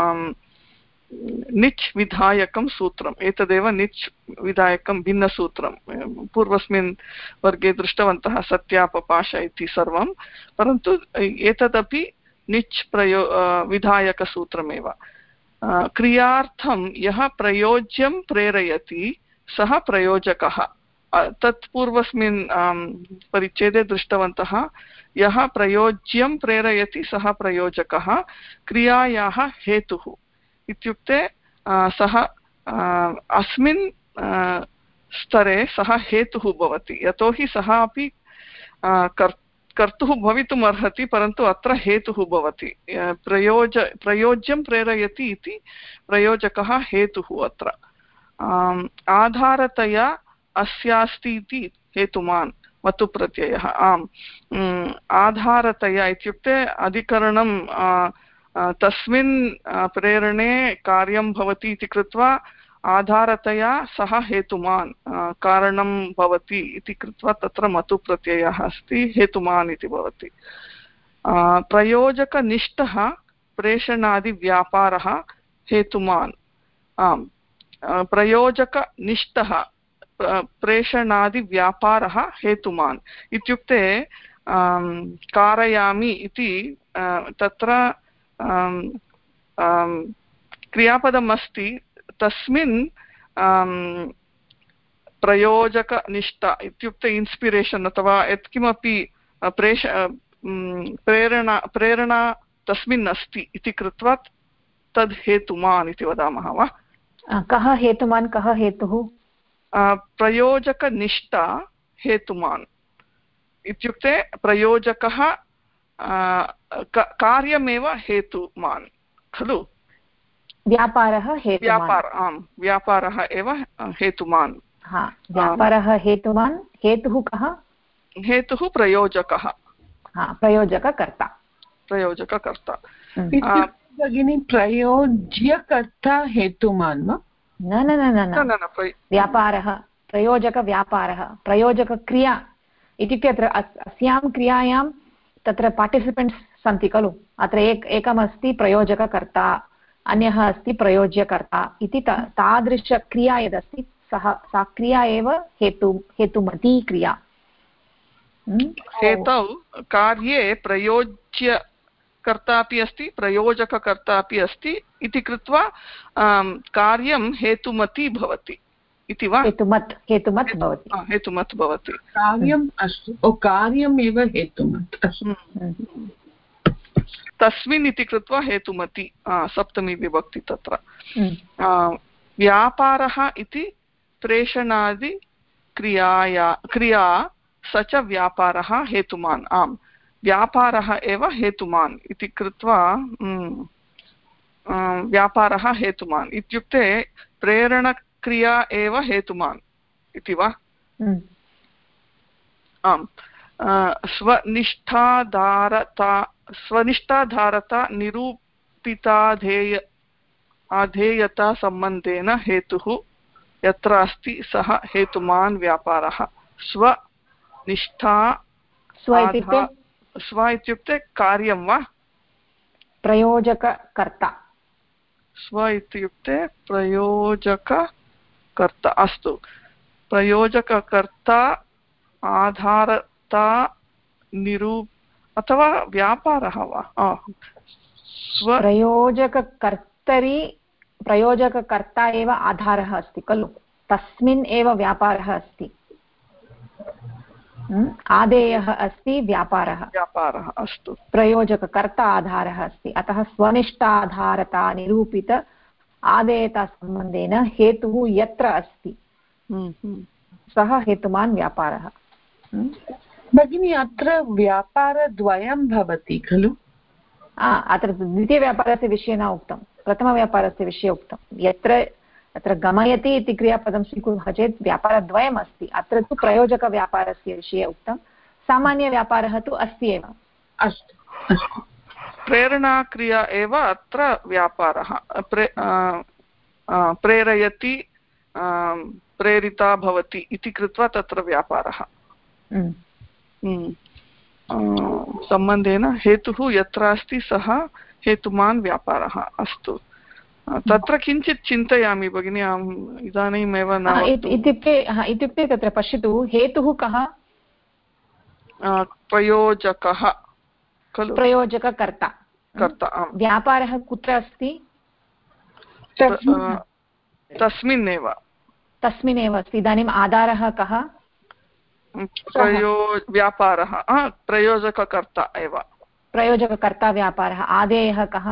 निच् विधायकं सूत्रम्, एतदेव निच् विधायकं भिन्नसूत्रं पूर्वस्मिन् वर्गे दृष्टवन्तः सत्यापपाश इति सर्वं, परन्तु एतदपि निच् विधायकसूत्रमेव। क्रियार्थं यः प्रयोज्यं प्रेरयति सः प्रयोजकः, तत् पूर्वस्मिन् परिच्छेदे दृष्टवन्तः। यः प्रयोज्यं प्रेरयति सः प्रयोजकः, क्रियायाः हेतुः इत्युक्ते सः अस्मिन् स्तरे सः हेतुः भवति, यतोहि सः अपि कर्तुः भवितुम् अर्हति, परन्तु अत्र हेतुः भवति। प्रयोज्यं प्रेरयति इति प्रयोजकः हेतुः अत्र। आधारतया अस्यास्ति इति हेतुमान् मतुप्रत्ययः। आम्, आधारतया इत्युक्ते अधिकरणं तस्मिन् प्रेरणे कार्यं भवति इति कृत्वा आधारतया सः हेतुमान् कारणं भवति इति कृत्वा तत्र मतुप्रत्ययः अस्ति, हेतुमान् इति भवति। प्रयोजकनिष्ठः प्रेषणादिव्यापारः हेतुमान्। आम्, प्रयोजकनिष्ठः प्रेषणादिव्यापारः हेतुमान् इत्युक्ते कारयामि इति तत्र क्रियापदम् अस्ति, तस्मिन् प्रयोजकनिष्ठा इत्युक्ते इन्स्पिरेशन् अथवा यत्किमपि प्रेरणा तस्मिन् अस्ति इति कृत्वा तद् हेतुमान् इति वदामः वा? कः हेतुमान्, कः हेतुः? प्रयोजकनिष्ठा हेतुमान् इत्युक्ते प्रयोजकः कार्यमेव हेतुमान् खलु। व्यापारः व्यापारः एव हेतुमान्। व्यापारः हेतुमान्, हेतुः कः? हेतुः प्रयोजकः, प्रयोजककर्ता। भगिनी प्रयोज्यकर्ता हेतुमान् वा? न, व्यापारः, प्रयोजकव्यापारः, प्रयोजकक्रिया इत्युक्ते अत्र अस्यां क्रियायां तत्र पार्टिसिपेण्ट्स् सन्ति खलु। अत्र एकमस्ति प्रयोजककर्ता, अन्यः अस्ति प्रयोज्यकर्ता इति तादृशक्रिया यदस्ति सा क्रिया एव हेतुमती क्रिया। हेतौ कार्ये प्रयोज्यकर्ता अपि अस्ति, प्रयोजककर्ता अपि अस्ति इति कृत्वा कार्यं हेतुमती भवति इति वा? हेतुमत् भवति। कार्यम् अस्तु, कार्यमेव हेतुमत् तस्मिन् इति कृत्वा हेतुमती सप्तमी विभक्ति तत्र। व्यापारः इति प्रेषणादि क्रिया स च व्यापारः हेतुमान्। आम्, व्यापारः एव हेतुमान् इति कृत्वा व्यापारः हेतुमान् इत्युक्ते प्रेरणक्रिया एव हेतुमान् इति वा? आम्, स्वनिष्ठाधारता निरूपिताधेयता सम्बन्धेन हेतुः यत्र अस्ति सः हेतुमान् व्यापारः। स्व इत्युक्ते कार्यं वा? प्रयोजककर्ता। स्व इत्युक्ते प्रयोजककर्ता। अस्तु, प्रयोजककर्ता, आधारता अथवा व्यापारः वा? प्रयोजककर्ता एव आधारः अस्ति खलु, तस्मिन् एव व्यापारः अस्ति। आदेयः अस्ति व्यापारः। अस्तु, प्रयोजककर्ता आधारः अस्ति, अतः स्वनिष्ठाधारता निरूपित आदेयता सम्बन्धेन हेतुः यत्र अस्ति सः हेतुमान् व्यापारः। भगिनी, अत्र व्यापारद्वयं भवति खलु? अत्र द्वितीयव्यापारस्य विषये न उक्तं, प्रथमव्यापारस्य विषये उक्तं। यत्र अत्र गमयति इति क्रियापदं स्वीकुर्मः चेत् व्यापारद्वयम् अस्ति, अत्र तु प्रयोजकव्यापारस्य विषये उक्तं। सामान्यव्यापारः तु अस्ति एव। अस्तु, प्रेरणाक्रिया एव अत्र व्यापारः। प्रेरयति, प्रेरिता भवति इति कृत्वा तत्र व्यापारः। सम्बन्धेन हेतुः यत्र अस्ति सः हेतुमान् व्यापारः। अस्तु, तत्र किञ्चित् चिन्तयामि भगिनी, अहम् इदानीमेव न। इत्युक्ते तत्र पश्यतु, हेतुः कः? प्रयोजकः खलु, प्रयोजककर्ता। व्यापारः कुत्र अस्ति? तस्मिन्नेव अस्ति। इदानीम् आधारः कः? व्यापारः प्रयोजककर्ता एव। प्रयोजककर्ता व्यापारः। आदेयः कः?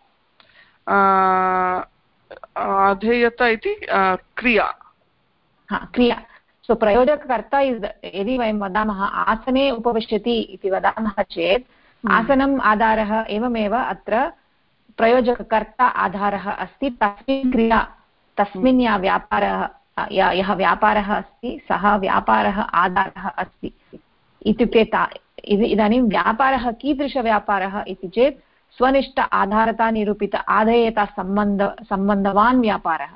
आधेयता इति क्रिया। क्रिया। सो प्रयोजककर्ता यदि वयं वदामः आसने उपविशति इति वदामः चेत् आसनम् आधारः, एवमेव अत्र प्रयोजककर्ता आधारः अस्ति। तस्मिन् क्रिया, तस्मिन् यः व्यापारः अस्ति सः व्यापारः आधारः अस्ति। इत्युक्ते इदानीं व्यापारः कीदृशव्यापारः इति चेत् स्वनिष्ठ आधारता निरूपित आधेयता सम्बन्धवान् व्यापारः।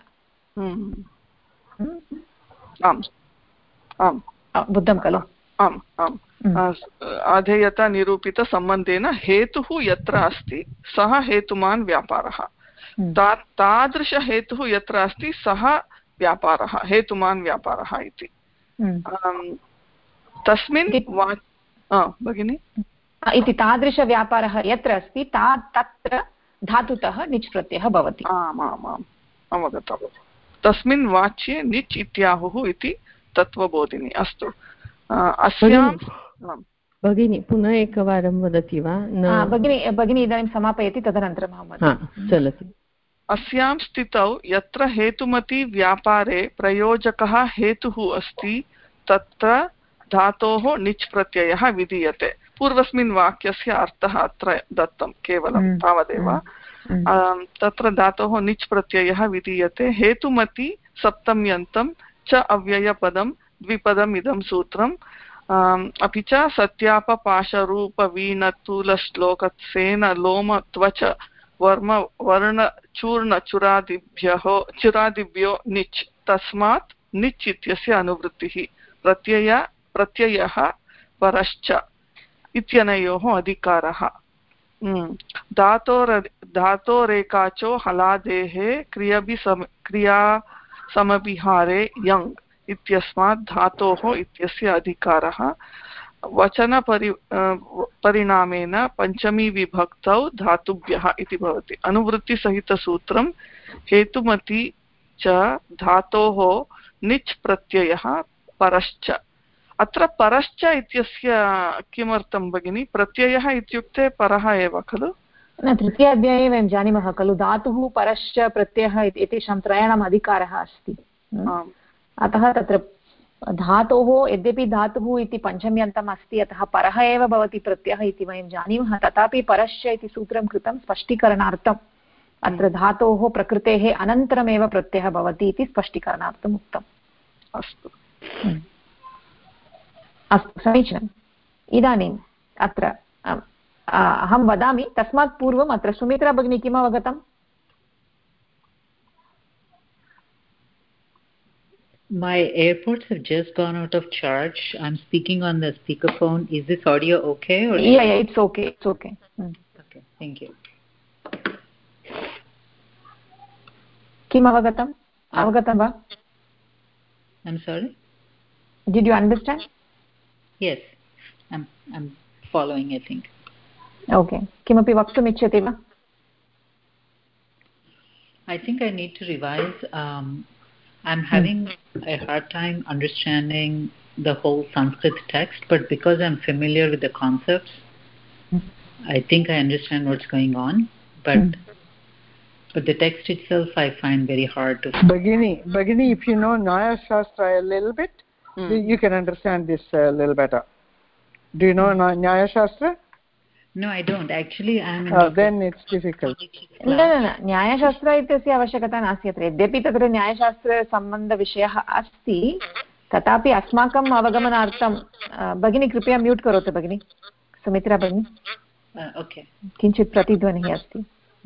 बुद्धं खलु? आम् आम्। आधेयता निरूपितसम्बन्धेन हेतुः यत्र अस्ति सः हेतुमान् व्यापारः। तादृशहेतुः यत्र अस्ति सः व्यापारः, हेतुमान् व्यापारः इति। तस्मिन् भगिनि इति तादृशव्यापारः यत्र अस्ति तत्र धातुतः निच् प्रत्ययः भवति। आमामाम्, अवगतम्। तस्मिन् वाच्ये निच् इत्याहुः इति तत्त्वबोधिनी। अस्तु, अस्यां भगिनी पुनः एकवारं वदति वा? भगिनी इदानीं समापयति, तदनन्तरम् अहं वदामि। चलति। अस्यां स्थितौ यत्र हेतुमति व्यापारे प्रयोजकः हेतुः अस्ति तत्र धातोः निच् प्रत्ययः विधीयते। पूर्वस्मिन् वाक्यस्य अर्थः अत्र दत्तं, केवलं तावदेव। तत्र धातोः निच् प्रत्ययः विधीयते। हेतुमति सप्तम्यन्तं च अव्ययपदं द्विपदम् इदं सूत्रम्। अपि च सत्यापपाशरूपवीणतुलश्लोकत्सेन लोम त्वच वर्म वर्णचूर्ण चुरादिभ्यो निच्, तस्मात् निच् इत्यस्य अनुवृत्तिः प्रत्ययः परश्च इत्यनयोः अधिकारः। धातोरेकाचो हलादेः क्रियासमभिहारे यङ् इत्यस्मात् धातोः इत्यस्य अधिकारः। वचनपरिणामेन पञ्चमी विभक्तौ धातुभ्यः इति भवति। अनुवृत्तिसहितसूत्रं हेतुमति च धातोः निच् प्रत्ययः परश्च। अत्र परश्च इत्यस्य किमर्थं भगिनी? प्रत्ययः इत्युक्ते परः एव खलु? तृतीयाध्याये वयं जानीमः खलु, धातुः परश्च प्रत्ययः एतेषां त्रयाणाम् अधिकारः अस्ति। अतः तत्र धातोः, यद्यपि धातुः इति पञ्चम्यन्तम् अस्ति, अतः परः एव भवति प्रत्ययः इति वयं जानीमः, तथापि परश्च इति सूत्रं कृतं स्पष्टीकरणार्थम्। अत्र धातोः प्रकृतेः अनन्तरमेव प्रत्ययः भवति इति स्पष्टीकरणार्थम् उक्तम्। अस्तु अस्तु, समीचीनम्। इदानीम् अत्र अहं वदामि, तस्मात् पूर्वम् अत्र सुमित्रा भगिनी किम् अवगतम्? My AirPods have just gone out of charge. I'm speaking on the speakerphone. Is this audio okay? Or yeah, it's okay. It's okay. Okay, thank you. Kim avagatam? Avagatam va? I'm sorry? Did you understand? Yes, I'm following, I think. Okay. Kimapi vaktum icchati va? I think I need to revise. I'm having a hard time understanding the whole Sanskrit text, but because I'm familiar with the concepts, I think I understand what's going on. But the text itself I find very hard to. Bhagini, if you know Nyaya Shastra a little bit, you can understand this a little better. Do you know Nyaya Shastra? No, I don't. Actually, I'm in then it's difficult. न न्यायशास्त्र इत्यस्य आवश्यकता नास्ति अत्र। यद्यपि तत्र न्यायशास्त्रसम्बन्धविषयः अस्ति, तथापि अस्माकम् अवगमनार्थं भगिनी कृपया म्यूट् करोतु भगिनी, सुमित्रा भगिनी, किञ्चित् प्रतिध्वनिः अस्ति।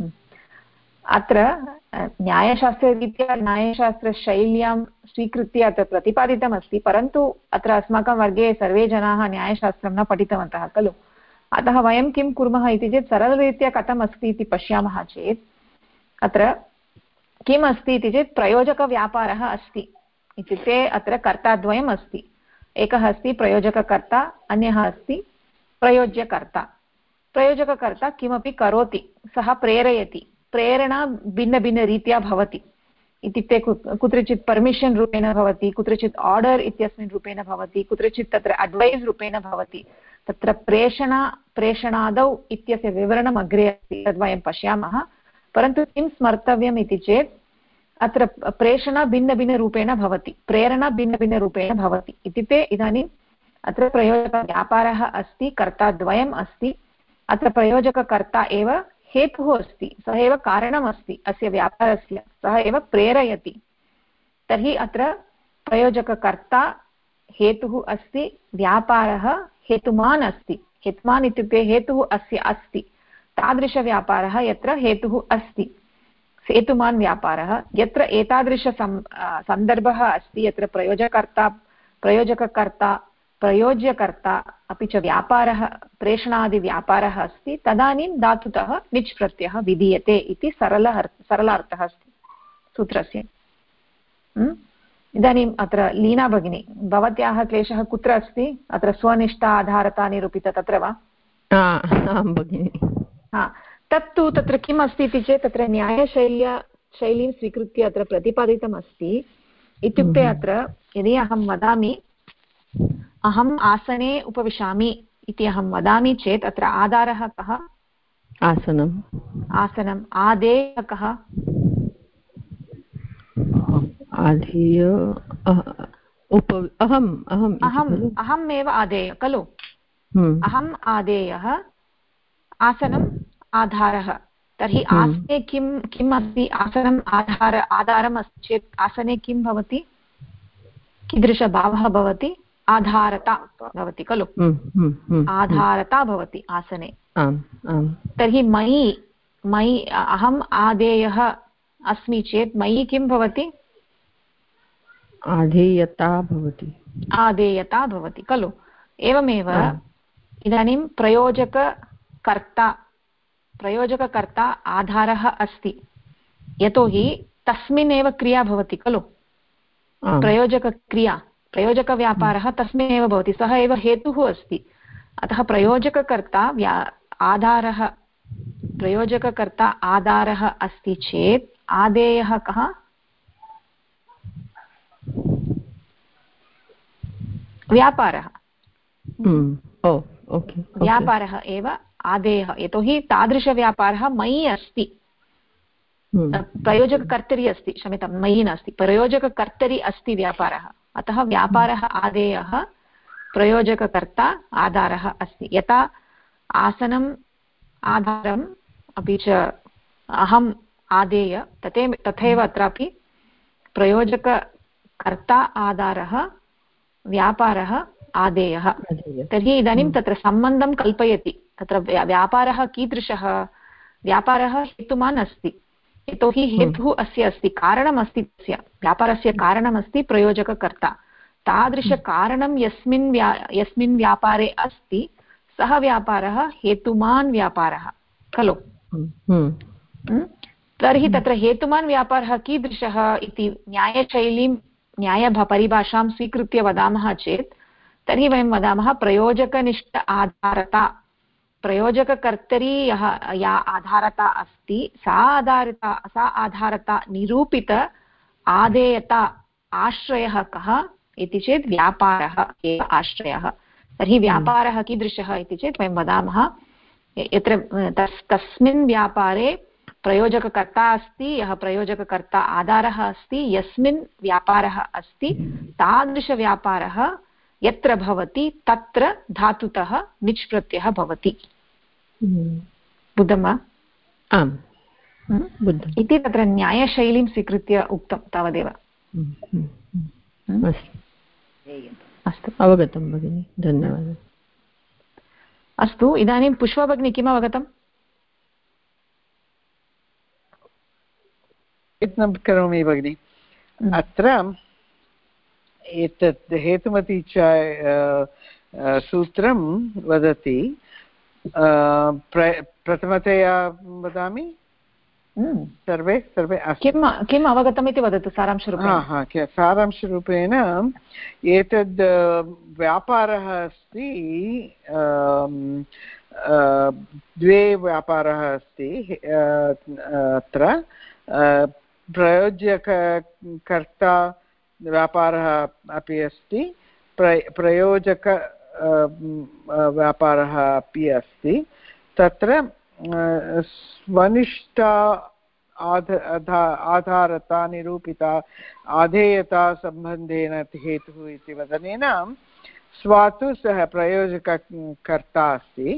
अत्र न्यायशास्त्ररीत्या न्यायशास्त्रशैल्यां स्वीकृत्य अत्र प्रतिपादितमस्ति, परन्तु अत्र अस्माकं वर्गे सर्वे जनाः न्यायशास्त्रं न पठितवन्तः खलु। अतः वयं किं कुर्मः इति चेत् सरलरीत्या कथम् अस्ति इति पश्यामः चेत् अत्र किम् अस्ति इति चेत् प्रयोजकव्यापारः अस्ति। इत्युक्ते अत्र कर्ताद्वयम् अस्ति, एकः अस्ति प्रयोजककर्ता, अन्यः अस्ति प्रयोज्यकर्ता। प्रयोजककर्ता किमपि करोति, सः प्रेरयति, प्रेरणा भिन्नभिन्नरीत्या भवति। इत्युक्ते कुत्रचित् पर्मिशन् रूपेण भवति, कुत्रचित् आर्डर् इत्यस्मिन् रूपेण भवति, कुत्रचित् तत्र अड्वैस् रूपेण भवति। तत्र प्रेषणादौ इत्यस्य विवरणम् अग्रे अस्ति, तद् वयं पश्यामः। परन्तु किं स्मर्तव्यम् इति चेत् अत्र प्रेषणा भिन्नभिन्नरूपेण भवति, प्रेरणा भिन्नभिन्नरूपेण भवति। इत्युक्ते इदानीम् अत्र प्रयोजकव्यापारः अस्ति, कर्ताद्वयम् अस्ति। अत्र प्रयोजककर्ता एव हेतुः अस्ति, सः एव कारणम् अस्ति अस्य व्यापारस्य, सः एव प्रेरयति। तर्हि अत्र प्रयोजककर्ता हेतुः अस्ति, व्यापारः हेतुमान् अस्ति। हेतुमान् इत्युक्ते हेतुः अस्य अस्ति, तादृशव्यापारः यत्र हेतुः अस्ति, हेतुमान् व्यापारः। यत्र एतादृश सन्दर्भः अस्ति, यत्र प्रयोजककर्ता प्रयोज्यकर्ता अपि च व्यापारः प्रेषणादिव्यापारः अस्ति, तदानीं धातुतः निच् प्रत्ययः विधीयते इति सरलार्थः अस्ति सूत्रस्य। इदानीम् अत्र लीना भगिनी, भवत्याः क्लेशः कुत्र अस्ति? अत्र स्वनिष्ठा आधारता निरूपिता तत्र वा? आं भगिनि। तत्तु तत्र किम् अस्ति इति चेत् तत्र न्यायशैलीं स्वीकृत्य अत्र प्रतिपादितम् अस्ति। इत्युक्ते अत्र यदि अहं वदामि अहम् आसने उपविशामि इति अहं वदामि चेत् अत्र आधारः कः? आसनम्। आदेयः कः? अहमेव आदेयः खलु। अहम् आदेयः, आसनम् आधारः। तर्हि आसने किम् अस्ति? आसनम् आधारम् अस्ति चेत् आसने किं भवति? कीदृशभावः भवति? आधारता भवति खलु। आधारता भवति आसने। तर्हि मयि अहम् आदेयः अस्मि चेत् मयि किं भवति? आधेयता भवति। आदेयता भवति खलु। एवमेव इदानीं प्रयोजककर्ता आधारः अस्ति, यतोहि तस्मिन्नेव क्रिया भवति खलु। प्रयोजकक्रिया, प्रयोजकव्यापारः तस्मिन्नेव भवति, सः एव हेतुः अस्ति। अतः प्रयोजककर्ता आधारः, प्रयोजककर्ता आधारः अस्ति चेत् आदेयः कः? व्यापारः। व्यापारः एव आदेयः, यतोहि तादृशव्यापारः मयि अस्ति। प्रयोजककर्तरि अस्ति, क्षम्यतां, मयि नास्ति, प्रयोजककर्तरि अस्ति व्यापारः। अतः व्यापारः आदेयः, प्रयोजककर्ता आधारः अस्ति। यथा आसनम् आधारम् अपि च अहम् आदेय, तथैव अत्रापि प्रयोजककर्ता आधारः, व्यापारः आदेयः। तर्हि इदानीं तत्र सम्बन्धं कल्पयति। तत्र व्यापारः कीदृशः? व्यापारः हेतुमान् अस्ति, यतोहि हेतुः अस्य अस्ति, कारणमस्ति, तस्य व्यापारस्य कारणमस्ति प्रयोजककर्ता। तादृशकारणं यस्मिन् व्यापारे अस्ति, सः व्यापारः हेतुमान् व्यापारः खलु। तर्हि तत्र हेतुमान् व्यापारः कीदृशः इति न्यायपरिभाषां स्वीकृत्य वदामः चेत् तर्हि वयं वदामः प्रयोजकनिष्ठ आधारता। प्रयोजककर्तरी या आधारता अस्ति, सा आधारता निरूपित आदेयता आश्रयः कः इति चेत् व्यापारः एव आश्रयः। तर्हि व्यापारः कीदृशः इति चेत् वयं वदामः यत्र तस्मिन् व्यापारे प्रयोजककर्ता अस्ति, यः प्रयोजककर्ता आधारः अस्ति, यस्मिन् व्यापारः अस्ति, तादृशव्यापारः यत्र भवति तत्र धातुतः निच् प्रत्ययः भवति। बुद्धं वा? आम्, बुद्धम् इति तत्र न्यायशैलीं स्वीकृत्य उक्तं तावदेव। अस्तु अवगतं भगिनि, धन्यवादः। अस्तु, इदानीं पुष्पा भगिनी किम् अवगतम्? यत्नं करोमि भगिनि। अत्र एतत् हेतुमती च सूत्रं वदति, प्रथमतया वदामि, सर्वे किम् अवगतम् इति वदतु सारांशरूपेण। सारांशरूपेण एतद् व्यापारः अस्ति, द्वे व्यापारः अस्ति अत्र। प्रयोज्यकर्ता व्यापारः अपि अस्ति, प्रयोजक व्यापारः अपि अस्ति। तत्र स्वनिष्ठ आधारता निरूपिता आधेयता सम्बन्धेन हेतुः इति वदनेन स्वातु सः प्रयोजककर्ता अस्ति,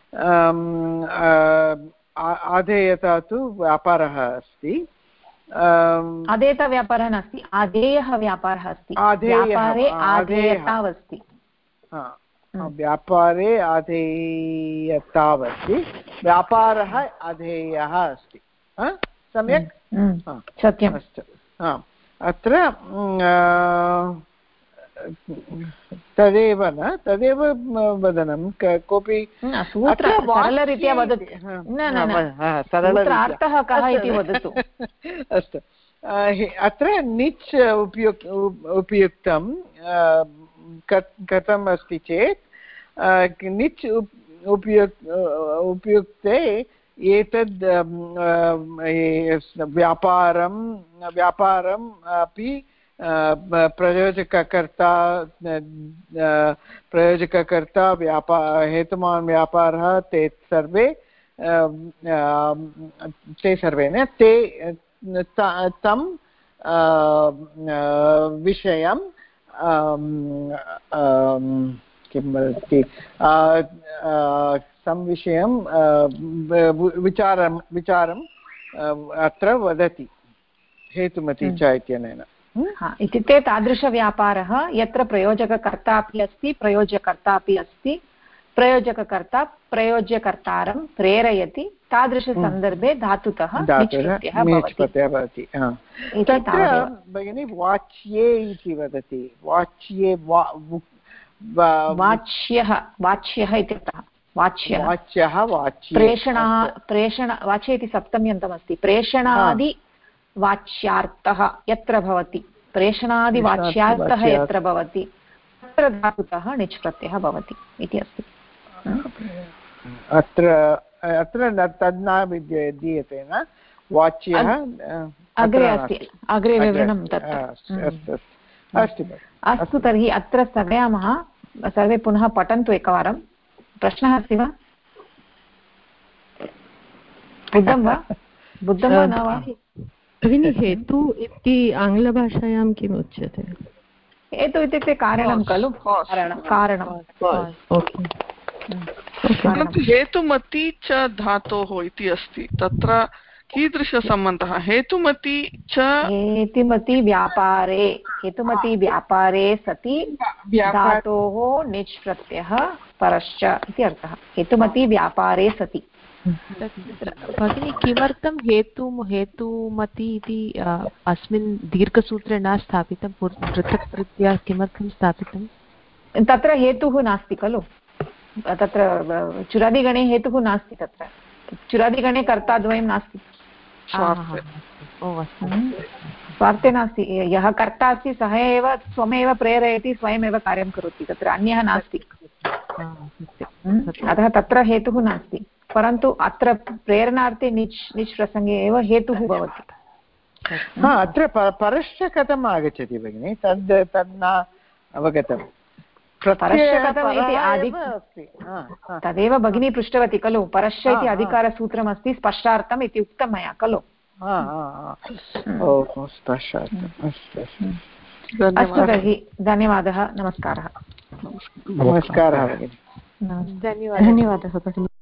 आधेयता तु व्यापारः अस्ति। आधेयता व्यापारः नास्ति, आधेयः व्यापारः अस्ति। व्यापारे आधेयतावस्ति। व्यापारे आधेयतावस्ति, व्यापारः आधेयः अस्ति। सम्यक्, सत्यम्। अस्तु, अत्र तदेव न तदेव वदनं कोऽपि सरलरीत्या वदति। अर्थः कः इति वदतु। अस्तु, अत्र निच् उपयुक्तं कथम् अस्ति चेत्, निच् उपयुक्ते एतद् व्यापारम् अपि प्रयोजककर्ता हेतुमान् व्यापारः ते सर्वे न ते तं विषयं किं वदति, संविषयं विचारम् अत्र वदति हेतुमती च इत्यनेन। इत्युक्ते तादृशव्यापारः यत्र प्रयोजककर्ता अपि अस्ति, प्रयोज्यकर्ता अपि अस्ति, प्रयोजककर्ता प्रयोज्यकर्तारं प्रेरयति, तादृशसन्दर्भे धातुतः निच् प्रत्ययः भवति। तत्र भगिनी वाच्ये इति वदति, वाच्ये वाच्यः इत्यर्थः, वाच्यः वाच्य इति सप्तम्यन्तमस्ति। प्रेषणादि वाच्यार्थः यत्र भवति, प्रेषणादिवाच्यार्थः यत्र भवति तत्र धातुतः निच् प्रत्ययः भवति इति अस्ति। अत्र तद् न विद्यते न, वाच्यः अग्रे अस्ति, अग्रे विवरणं तत्र। अस्तु, तर्हि अत्र स्थगयामः। सर्वे पुनः पठन्तु एकवारं। प्रश्नः अस्ति वा? बुद्धं वा न वा? भगिनि, हेतु इति आङ्ग्लभाषायां किम् उच्यते? हेतु इत्युक्ते कारणं खलु, कारणं। हेतुमती च धातोः इति अस्ति, तत्र कीदृशसम्बन्धः? हेतुमती व्यापारे सति धातोः निच् प्रत्ययः परश्च इति अर्थः। हेतुमती व्यापारे सति। भगिनी, किमर्थं हेतुमती इति अस्मिन् दीर्घसूत्रे न स्थापितं, पृथक् रीत्या किमर्थं स्थापितं? तत्र हेतुः नास्ति खलु, तत्र चुरादिगणे हेतुः नास्ति। तत्र चुरादिगणे कर्ताद्वयं नास्ति, स्वार्थे नास्ति। यः कर्ता अस्ति सः एव स्वमेव प्रेरयति, स्वयमेव कार्यं करोति, तत्र अन्यः नास्ति। अतः तत्र हेतुः नास्ति, परन्तु अत्र प्रेरणार्थे निच् प्रसङ्गे एव हेतुः भवति। अत्र परश्च कथम् आगच्छति भगिनि? तद् न अवगतम्। तदेव भगिनी पृष्टवती खलु, परश्च इति अधिकारसूत्रमस्ति, स्पर्शार्थम् इति उक्तं मया खलु। अस्तु, तर्हि धन्यवादः, नमस्कारः। नमस्कारः भगिनि, धन्यवादः भगिनि।